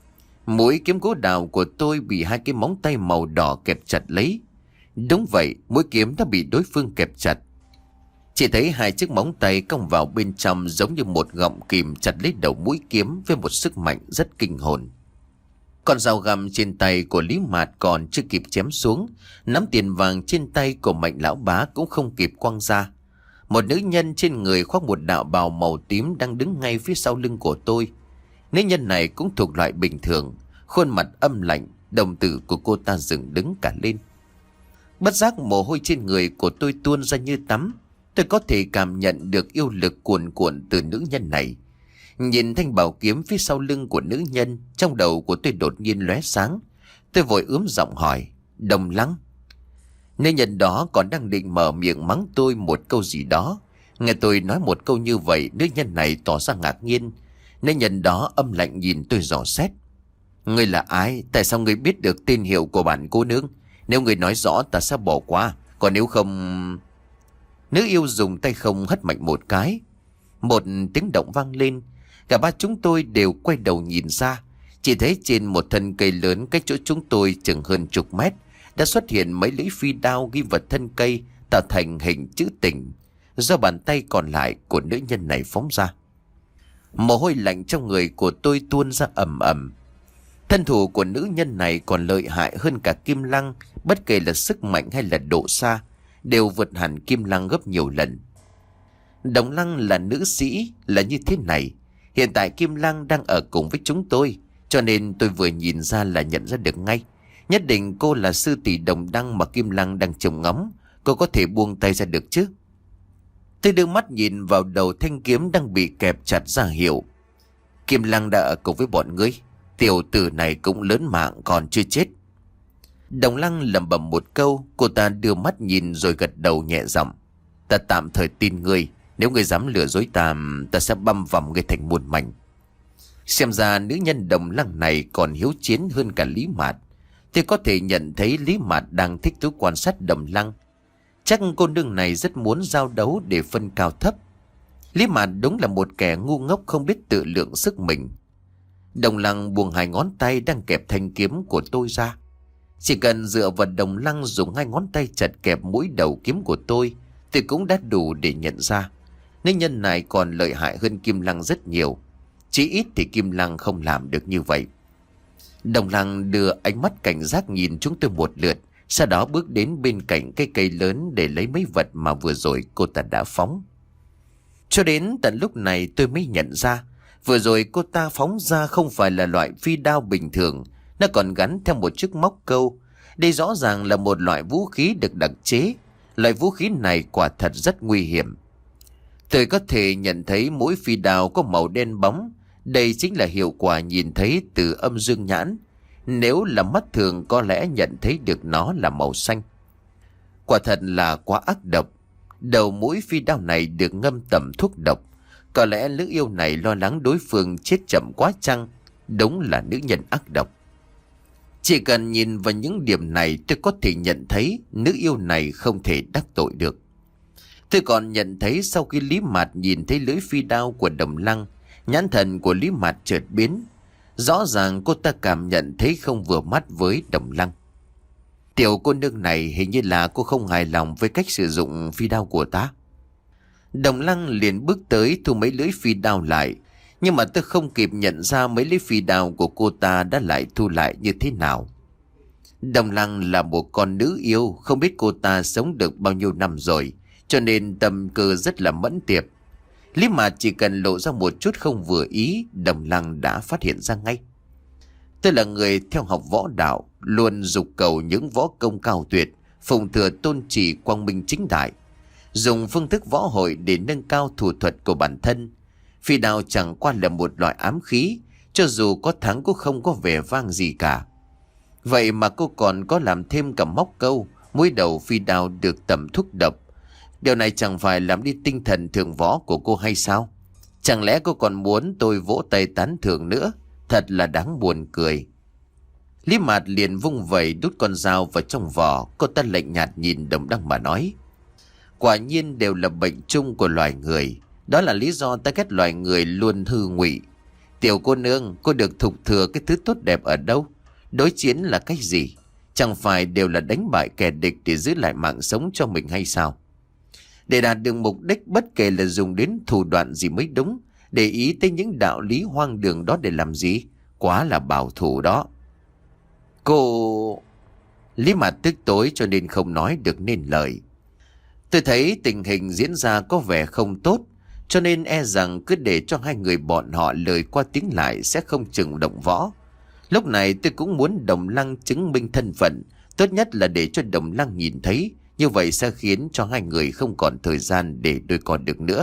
Mũi kiếm gỗ đào của tôi bị hai cái móng tay màu đỏ kẹp chặt lấy. Đúng vậy, mũi kiếm đã bị đối phương kẹp chặt. Chỉ thấy hai chiếc móng tay cong vào bên trong giống như một gọng kìm chặt lấy đầu mũi kiếm với một sức mạnh rất kinh hồn. Con dao găm trên tay của Lý Mạt còn chưa kịp chém xuống, nắm tiền vàng trên tay của Mạnh lão bá cũng không kịp quăng ra. Một nữ nhân trên người khoác một đạo bào màu tím đang đứng ngay phía sau lưng của tôi. Nữ nhân này cũng thuộc loại bình thường, khuôn mặt âm lạnh, đồng tử của cô ta dựng đứng cả lên. Bất giác mồ hôi trên người của tôi tuôn ra như tắm. Tôi có thể cảm nhận được yêu lực cuồn cuộn từ nữ nhân này. Nhìn thanh bảo kiếm phía sau lưng của nữ nhân, trong đầu của tôi đột nhiên lóe sáng. Tôi vội ướm giọng hỏi: Đồng Lăng? Nữ nhân đó còn đang định mở miệng mắng tôi một câu gì đó. Nghe tôi nói một câu như vậy, nữ nhân này tỏ ra ngạc nhiên. Nữ nhân đó âm lạnh nhìn tôi dò xét: Ngươi là ai? Tại sao ngươi biết được tên hiệu của bản cô nương? Nếu ngươi nói rõ ta sẽ bỏ qua, còn nếu không... Nữ yêu dùng tay không hất mạnh một cái. Một tiếng động vang lên. Cả ba chúng tôi đều quay đầu nhìn ra. Chỉ thấy trên một thân cây lớn cách chỗ chúng tôi chừng hơn chục mét đã xuất hiện mấy lưỡi phi đao ghi vật thân cây, tạo thành hình chữ tình, do bàn tay còn lại của nữ nhân này phóng ra. Mồ hôi lạnh trong người của tôi tuôn ra ầm ầm. Thân thủ của nữ nhân này còn lợi hại hơn cả Kim Lăng, bất kể là sức mạnh hay là độ xa, đều vượt hẳn Kim Lăng gấp nhiều lần. Đồng Lăng là nữ sĩ, là như thế này. Hiện tại Kim Lăng đang ở cùng với chúng tôi, cho nên tôi vừa nhìn ra là nhận ra được ngay. Nhất định cô là sư tỷ Đồng Đăng mà Kim Lăng đang trông ngóng. Cô có thể buông tay ra được chứ? Tôi đưa mắt nhìn vào đầu thanh kiếm đang bị kẹp chặt ra hiệu. Kim Lăng đã ở cùng với bọn ngươi. Tiểu tử này cũng lớn mạng còn chưa chết. Đồng Lăng lẩm bẩm một câu. Cô ta đưa mắt nhìn rồi gật đầu nhẹ giọng: Ta tạm thời tin ngươi. Nếu ngươi dám lừa dối ta, ta sẽ băm vằm ngươi thành muôn mảnh. Xem ra nữ nhân Đồng Lăng này còn hiếu chiến hơn cả Lý Mạt. Tôi có thể nhận thấy Lý Mạt đang thích thú quan sát Đồng Lăng. Chắc cô nương này rất muốn giao đấu để phân cao thấp. Lý Mạt đúng là một kẻ ngu ngốc không biết tự lượng sức mình. Đồng Lăng buông hai ngón tay đang kẹp thanh kiếm của tôi ra. Chỉ cần dựa vào Đồng Lăng dùng hai ngón tay chặt kẹp mũi đầu kiếm của tôi, tôi cũng đã đủ để nhận ra nữ nhân này còn lợi hại hơn Kim Lăng rất nhiều. Chỉ ít thì Kim Lăng không làm được như vậy. Đồng Lăng đưa ánh mắt cảnh giác nhìn chúng tôi một lượt, sau đó bước đến bên cạnh cây cây lớn để lấy mấy vật mà vừa rồi cô ta đã phóng. Cho đến tận lúc này tôi mới nhận ra, vừa rồi cô ta phóng ra không phải là loại phi đao bình thường, nó còn gắn theo một chiếc móc câu. Đây rõ ràng là một loại vũ khí được đặc chế. Loại vũ khí này quả thật rất nguy hiểm. Tôi có thể nhận thấy mũi phi đao có màu đen bóng. Đây chính là hiệu quả nhìn thấy từ âm dương nhãn. Nếu là mắt thường có lẽ nhận thấy được nó là màu xanh. Quả thật là quá ác độc. Đầu mũi phi đao này được ngâm tẩm thuốc độc. Có lẽ nữ yêu này lo lắng đối phương chết chậm quá chăng? Đúng là nữ nhân ác độc. Chỉ cần nhìn vào những điểm này tôi có thể nhận thấy nữ yêu này không thể đắc tội được. Tôi còn nhận thấy sau khi Lý Mạt nhìn thấy lưỡi phi đao của Đồng Lăng, nhãn thần của Lý Mạt chợt biến. Rõ ràng cô ta cảm nhận thấy không vừa mắt với Đồng Lăng. Tiểu cô nương này hình như là cô không hài lòng với cách sử dụng phi đao của ta. Đồng Lăng liền bước tới thu mấy lưỡi phi đao lại. Nhưng mà tôi không kịp nhận ra mấy lưỡi phi đao của cô ta đã lại thu lại như thế nào. Đồng Lăng là một con nữ yêu, không biết cô ta sống được bao nhiêu năm rồi, cho nên tâm cơ rất là mẫn tiệp. Lý Mạt chỉ cần lộ ra một chút không vừa ý, Đồng Lăng đã phát hiện ra ngay. Tôi là người theo học võ đạo, luôn dục cầu những võ công cao tuyệt, phụng thừa tôn chỉ quang minh chính đại, dùng phương thức võ hội để nâng cao thủ thuật của bản thân. Phi đao chẳng qua là một loại ám khí, cho dù có thắng cũng không có vẻ vang gì cả. Vậy mà cô còn có làm thêm cả móc câu, mũi đầu phi đao được tẩm thuốc độc. Điều này chẳng phải làm đi tinh thần thượng võ của cô hay sao? Chẳng lẽ cô còn muốn tôi vỗ tay tán thưởng nữa? Thật là đáng buồn cười. Lý Mạt liền vung vẩy đút con dao vào trong vỏ. Cô ta lạnh nhạt nhìn Đồng Lăng mà nói: quả nhiên đều là bệnh chung của loài người. Đó là lý do ta ghét loài người luôn hư ngụy. Tiểu cô nương, cô được thục thừa cái thứ tốt đẹp ở đâu? Đối chiến là cách gì? Chẳng phải đều là đánh bại kẻ địch để giữ lại mạng sống cho mình hay sao? Để đạt được mục đích bất kể là dùng đến thủ đoạn gì mới đúng. Để ý tới những đạo lý hoang đường đó để làm gì? Quá là bảo thủ đó. Cô... Lý Mạt tức tối cho nên không nói được nên lời. Tôi thấy tình hình diễn ra có vẻ không tốt, cho nên e rằng cứ để cho hai người bọn họ lời qua tiếng lại sẽ không chừng động võ. Lúc này tôi cũng muốn Đồng Lăng chứng minh thân phận, tốt nhất là để cho Đồng Lăng nhìn thấy, như vậy sẽ khiến cho hai người không còn thời gian để đôi co được nữa.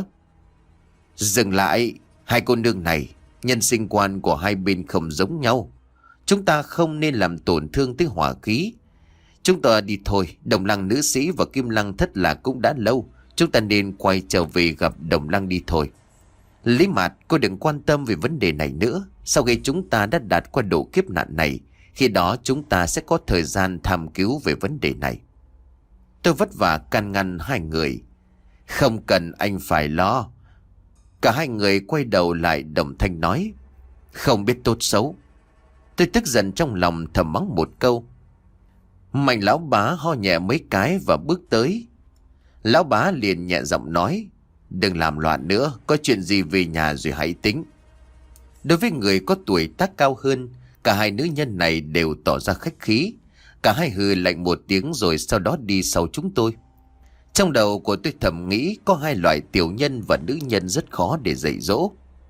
Dừng lại, hai cô nương này, nhân sinh quan của hai bên không giống nhau. Chúng ta không nên làm tổn thương tới hỏa khí. Chúng ta đi thôi, Đồng Lăng nữ sĩ và Kim Lăng thất lạc cũng đã lâu. Chúng ta nên quay trở về gặp Đồng Lăng đi thôi. Lý Mạt, cô đừng quan tâm về vấn đề này nữa. Sau khi chúng ta đã đạt qua độ kiếp nạn này, khi đó chúng ta sẽ có thời gian tham cứu về vấn đề này. Tôi vất vả can ngăn hai người. Không cần anh phải lo. Cả hai người quay đầu lại đồng thanh nói: không biết tốt xấu. Tôi tức giận trong lòng thầm mắng một câu. Mạnh lão bá ho nhẹ mấy cái và bước tới. Lão bá liền nhẹ giọng nói: đừng làm loạn nữa, có chuyện gì về nhà rồi hãy tính. Đối với người có tuổi tác cao hơn, cả hai nữ nhân này đều tỏ ra khách khí. Cả hai hừ lạnh một tiếng rồi sau đó đi sau chúng tôi. Trong đầu của tôi thầm nghĩ có hai loại tiểu nhân và nữ nhân rất khó để dạy dỗ.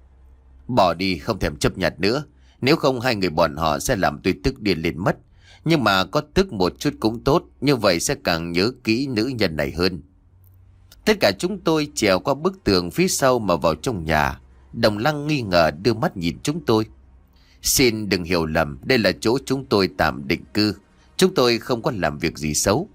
Bỏ đi, không thèm chấp nhận nữa. Nếu không hai người bọn họ sẽ làm tôi tức điên lên mất. Nhưng mà có tức một chút cũng tốt, như vậy sẽ càng nhớ kỹ nữ nhân này hơn. Tất cả chúng tôi trèo qua bức tường phía sau mà vào trong nhà. Đồng Lăng nghi ngờ đưa mắt nhìn chúng tôi. Xin đừng hiểu lầm, đây là chỗ chúng tôi tạm định cư. Chúng tôi không có làm việc gì xấu.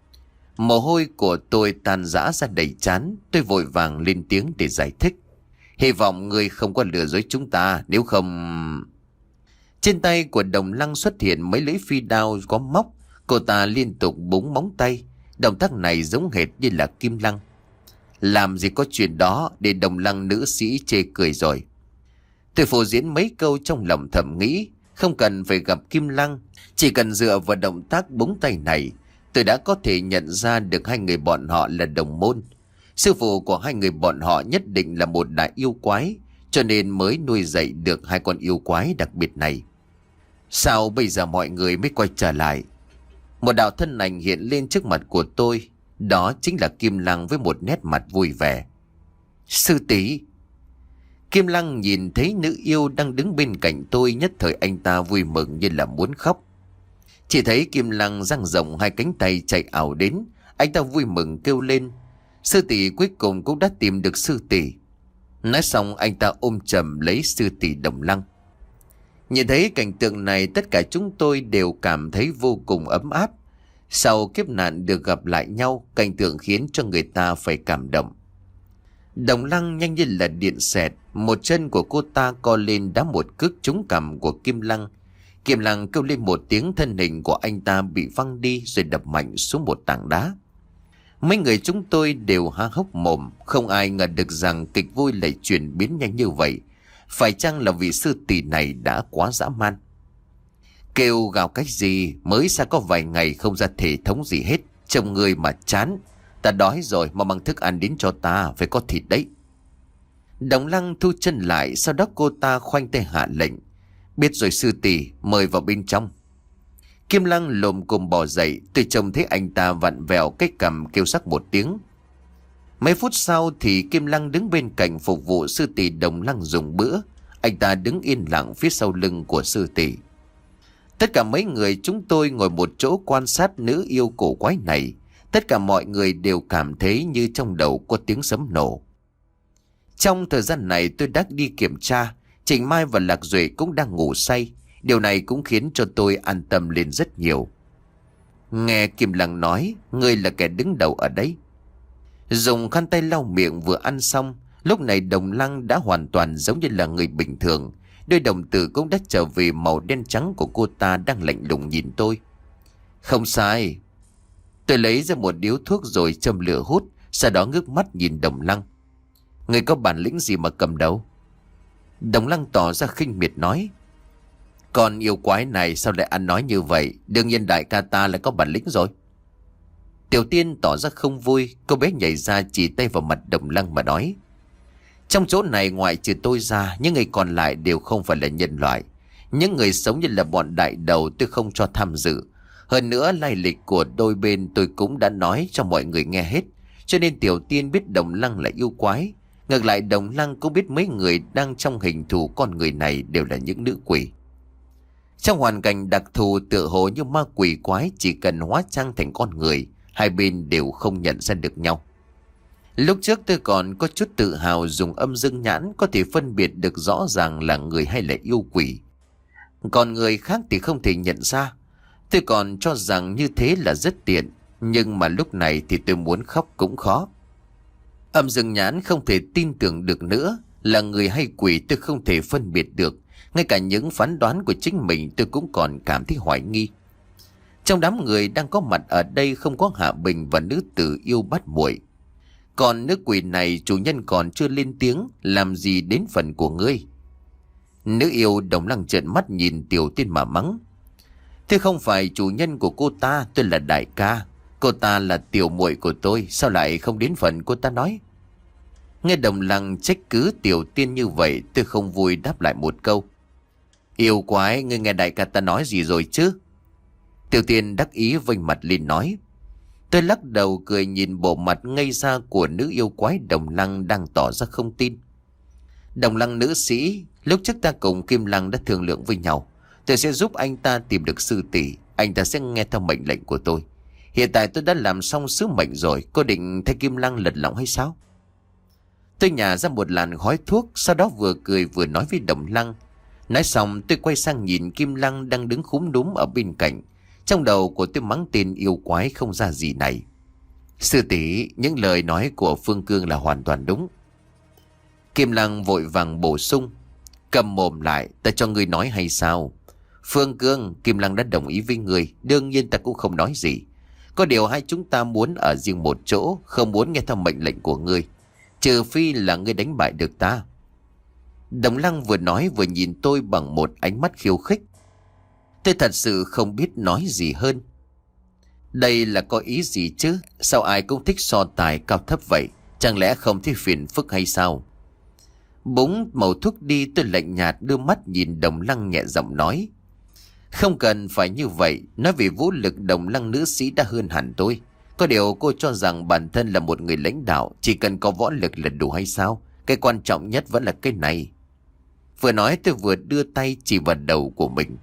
Mồ hôi của tôi tan rã ra đầy trán. Tôi vội vàng lên tiếng để giải thích. Hy vọng người không có lừa dối chúng ta, nếu không... Trên tay của Đồng Lăng xuất hiện mấy lưỡi phi đao có móc. Cô ta liên tục búng móng tay. Động tác này giống hệt như là Kim Lăng. Làm gì có chuyện đó, để Đồng Lăng nữ sĩ chê cười rồi. Tôi phô diễn mấy câu trong lòng thầm nghĩ. Không cần phải gặp Kim Lăng, chỉ cần dựa vào động tác búng tay này, tôi đã có thể nhận ra được hai người bọn họ là đồng môn. Sư phụ của hai người bọn họ nhất định là một đại yêu quái, cho nên mới nuôi dạy được hai con yêu quái đặc biệt này. Sao bây giờ mọi người mới quay trở lại? Một đạo thân ảnh hiện lên trước mặt của tôi. Đó chính là Kim Lăng với một nét mặt vui vẻ. Sư tỷ. Kim Lăng nhìn thấy nữ yêu đang đứng bên cạnh tôi, nhất thời anh ta vui mừng như là muốn khóc. Chỉ thấy Kim Lăng dang rộng hai cánh tay chạy ảo đến, anh ta vui mừng kêu lên: sư tỷ cuối cùng cũng đã tìm được sư tỷ. Nói xong anh ta ôm chầm lấy sư tỷ Đồng Lăng. Nhìn thấy cảnh tượng này, tất cả chúng tôi đều cảm thấy vô cùng ấm áp. Sau kiếp nạn được gặp lại nhau, cảnh tượng khiến cho người ta phải cảm động. Đồng Lăng nhanh như là điện xẹt, một chân của cô ta co lên đá một cước trúng cằm của Kim Lăng. Kim Lăng kêu lên một tiếng, thân hình của anh ta bị văng đi rồi đập mạnh xuống một tảng đá. Mấy người chúng tôi đều há hốc mồm, không ai ngờ được rằng kịch vui lại chuyển biến nhanh như vậy. Phải chăng là vị sư tỷ này đã quá dã man? Kêu gào cách gì, mới xa có vài ngày không ra thể thống gì hết, trông người mà chán. Ta đói rồi, mà mang thức ăn đến cho ta, phải có thịt đấy. Đồng Lăng thu chân lại, sau đó cô ta khoanh tay hạ lệnh. Biết rồi sư tỷ, mời vào bên trong. Kim Lăng lồm cồm bò dậy, tôi trông thấy anh ta vặn vẹo cái cằm kêu sắc một tiếng. Mấy phút sau thì Kim Lăng đứng bên cạnh phục vụ sư tỷ Đồng Lăng dùng bữa. Anh ta đứng yên lặng phía sau lưng của sư tỷ. Tất cả mấy người chúng tôi ngồi một chỗ quan sát nữ yêu cổ quái này. Tất cả mọi người đều cảm thấy như trong đầu có tiếng sấm nổ. Trong thời gian này tôi đã đi kiểm tra, Trịnh Mai và Lạc Duệ cũng đang ngủ say. Điều này cũng khiến cho tôi an tâm lên rất nhiều. Nghe Kim Lăng nói, ngươi là kẻ đứng đầu ở đấy. Dùng khăn tay lau miệng vừa ăn xong, lúc này Đồng Lăng đã hoàn toàn giống như là người bình thường. Đôi đồng tử cũng đã trở về màu đen trắng của cô ta đang lạnh lùng nhìn tôi. Không sai. Tôi lấy ra một điếu thuốc rồi châm lửa hút, sau đó ngước mắt nhìn Đồng Lăng. Ngươi có bản lĩnh gì mà cầm đầu? Đồng Lăng tỏ ra khinh miệt nói. Còn yêu quái này sao lại ăn nói như vậy? Đương nhiên đại ca ta lại có bản lĩnh rồi. Tiểu Tiên tỏ ra không vui, cô bé nhảy ra chỉ tay vào mặt Đồng Lăng mà nói. Trong chỗ này ngoại trừ tôi ra, những người còn lại đều không phải là nhân loại. Những người sống như là bọn đại đầu tôi không cho tham dự. Hơn nữa lai lịch của đôi bên tôi cũng đã nói cho mọi người nghe hết. Cho nên Tiểu Tiên biết Đồng Lăng là yêu quái. Ngược lại Đồng Lăng cũng biết mấy người đang trong hình thù con người này đều là những nữ quỷ. Trong hoàn cảnh đặc thù tựa hồ như ma quỷ quái, chỉ cần hóa trang thành con người, hai bên đều không nhận ra được nhau. Lúc trước tôi còn có chút tự hào dùng âm dương nhãn có thể phân biệt được rõ ràng là người hay là yêu quỷ. Còn người khác thì không thể nhận ra. Tôi còn cho rằng như thế là rất tiện, nhưng mà lúc này thì tôi muốn khóc cũng khó. Âm dương nhãn không thể tin tưởng được nữa, là người hay quỷ tôi không thể phân biệt được. Ngay cả những phán đoán của chính mình tôi cũng còn cảm thấy hoài nghi. Trong đám người đang có mặt ở đây không có Hạ Bình và nữ tử yêu bắt muội. Còn nữ quỷ này chủ nhân còn chưa lên tiếng, làm gì đến phần của ngươi? Nữ yêu Đồng Lăng trợn mắt nhìn Tiểu Tiên mà mắng. Thế không phải chủ nhân của cô ta, tôi là đại ca. Cô ta là tiểu muội của tôi, sao lại không đến phần cô ta nói? Nghe Đồng Lăng trách cứ Tiểu Tiên như vậy, tôi không vui đáp lại một câu. Yêu quái, ngươi nghe đại ca ta nói gì rồi chứ? Tiểu Tiên đắc ý vênh mặt lên nói. Tôi lắc đầu cười nhìn bộ mặt ngây ra của nữ yêu quái Đồng Lăng đang tỏ ra không tin. Đồng Lăng nữ sĩ, lúc trước ta cùng Kim Lăng đã thương lượng với nhau. Tôi sẽ giúp anh ta tìm được sư tỷ, anh ta sẽ nghe theo mệnh lệnh của tôi. Hiện tại tôi đã làm xong sứ mệnh rồi, cô định thay Kim Lăng lật lọng hay sao? Tôi nhả ra một làn khói thuốc, sau đó vừa cười vừa nói với Đồng Lăng. Nói xong tôi quay sang nhìn Kim Lăng đang đứng khúm núm ở bên cạnh. Trong đầu của tôi mắng tên yêu quái không ra gì này. Sư tỷ, những lời nói của Phương Cương là hoàn toàn đúng. Kim Lăng vội vàng bổ sung. Cầm mồm lại, ta cho ngươi nói hay sao? Phương Cương, Kim Lăng đã đồng ý với ngươi, đương nhiên ta cũng không nói gì. Có điều hai chúng ta muốn ở riêng một chỗ, không muốn nghe theo mệnh lệnh của ngươi. Trừ phi là ngươi đánh bại được ta. Đồng Lăng vừa nói vừa nhìn tôi bằng một ánh mắt khiêu khích. Tôi thật sự không biết nói gì hơn. Đây là có ý gì chứ? Sao ai cũng thích so tài cao thấp vậy? Chẳng lẽ không thấy phiền phức hay sao? Búng màu thuốc đi, tôi lạnh nhạt đưa mắt nhìn Đồng Lăng nhẹ giọng nói. Không cần phải như vậy. Nói về vũ lực, Đồng Lăng nữ sĩ đã hơn hẳn tôi. Có điều cô cho rằng bản thân là một người lãnh đạo, chỉ cần có võ lực là đủ hay sao? Cái quan trọng nhất vẫn là cái này. Vừa nói tôi vừa đưa tay chỉ vào đầu của mình.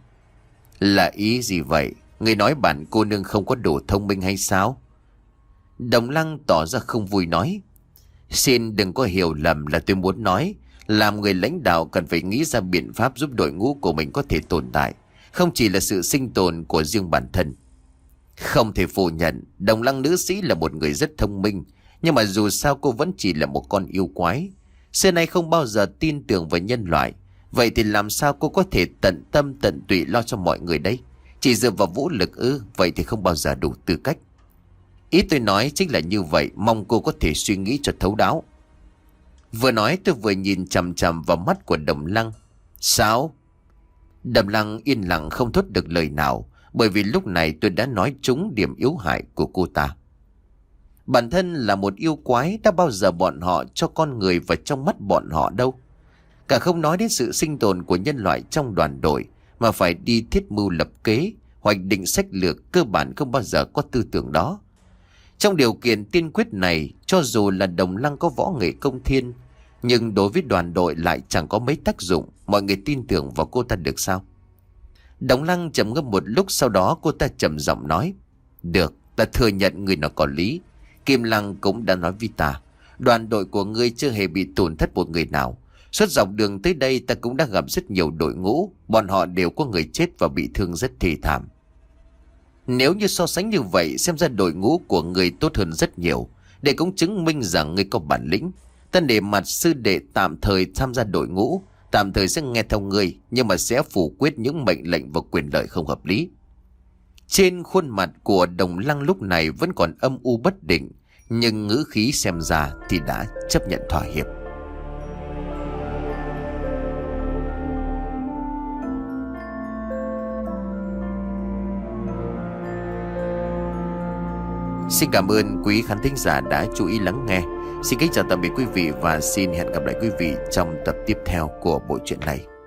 Là ý gì vậy? Người nói bản cô nương không có đủ thông minh hay sao? Đồng Lăng tỏ ra không vui nói. Xin đừng có hiểu lầm, là tôi muốn nói Làm người lãnh đạo cần phải nghĩ ra biện pháp giúp đội ngũ của mình có thể tồn tại, không chỉ là sự sinh tồn của riêng bản thân. Không thể phủ nhận, Đồng Lăng nữ sĩ là một người rất thông minh, nhưng mà dù sao cô vẫn chỉ là một con yêu quái. Xưa nay không bao giờ tin tưởng vào nhân loại. Vậy thì làm sao cô có thể tận tâm tận tụy lo cho mọi người đấy? Chỉ dựa vào vũ lực ư? Vậy thì không bao giờ đủ tư cách. Ý tôi nói chính là như vậy, mong cô có thể suy nghĩ cho thấu đáo. Vừa nói tôi vừa nhìn chằm chằm vào mắt của Đồng Lăng. Sao? Đồng Lăng yên lặng không thốt được lời nào, bởi vì lúc này tôi đã nói trúng điểm yếu hại của cô ta. Bản thân là một yêu quái, đã bao giờ bọn họ cho con người vào trong mắt bọn họ đâu. Cả không nói đến sự sinh tồn của nhân loại trong đoàn đội, mà phải đi thiết mưu lập kế, hoạch định sách lược, cơ bản không bao giờ có tư tưởng đó. Trong điều kiện tiên quyết này, cho dù là Đồng Lăng có võ nghệ công thiên, nhưng đối với đoàn đội lại chẳng có mấy tác dụng. Mọi người tin tưởng vào cô ta được sao? Đồng Lăng trầm ngâm một lúc, sau đó cô ta trầm giọng nói: Được, ta thừa nhận người nó có lý. Kim Lăng cũng đã nói với ta, đoàn đội của ngươi chưa hề bị tổn thất một người nào. Suốt dọc đường tới đây ta cũng đã gặp rất nhiều đội ngũ, bọn họ đều có người chết và bị thương rất thê thảm. Nếu như so sánh như vậy, xem ra đội ngũ của ngươi tốt hơn rất nhiều. Để cũng chứng minh rằng ngươi có bản lĩnh. Ta nể mặt sư đệ tạm thời tham gia đội ngũ, tạm thời sẽ nghe theo ngươi, nhưng mà sẽ phủ quyết những mệnh lệnh và quyền lợi không hợp lý. Trên khuôn mặt của Đồng Lăng lúc này vẫn còn âm u bất định, nhưng ngữ khí xem ra thì đã chấp nhận thỏa hiệp. Xin cảm ơn quý khán thính giả đã chú ý lắng nghe. Xin kính chào tạm biệt quý vị và xin hẹn gặp lại quý vị trong tập tiếp theo của bộ truyện này.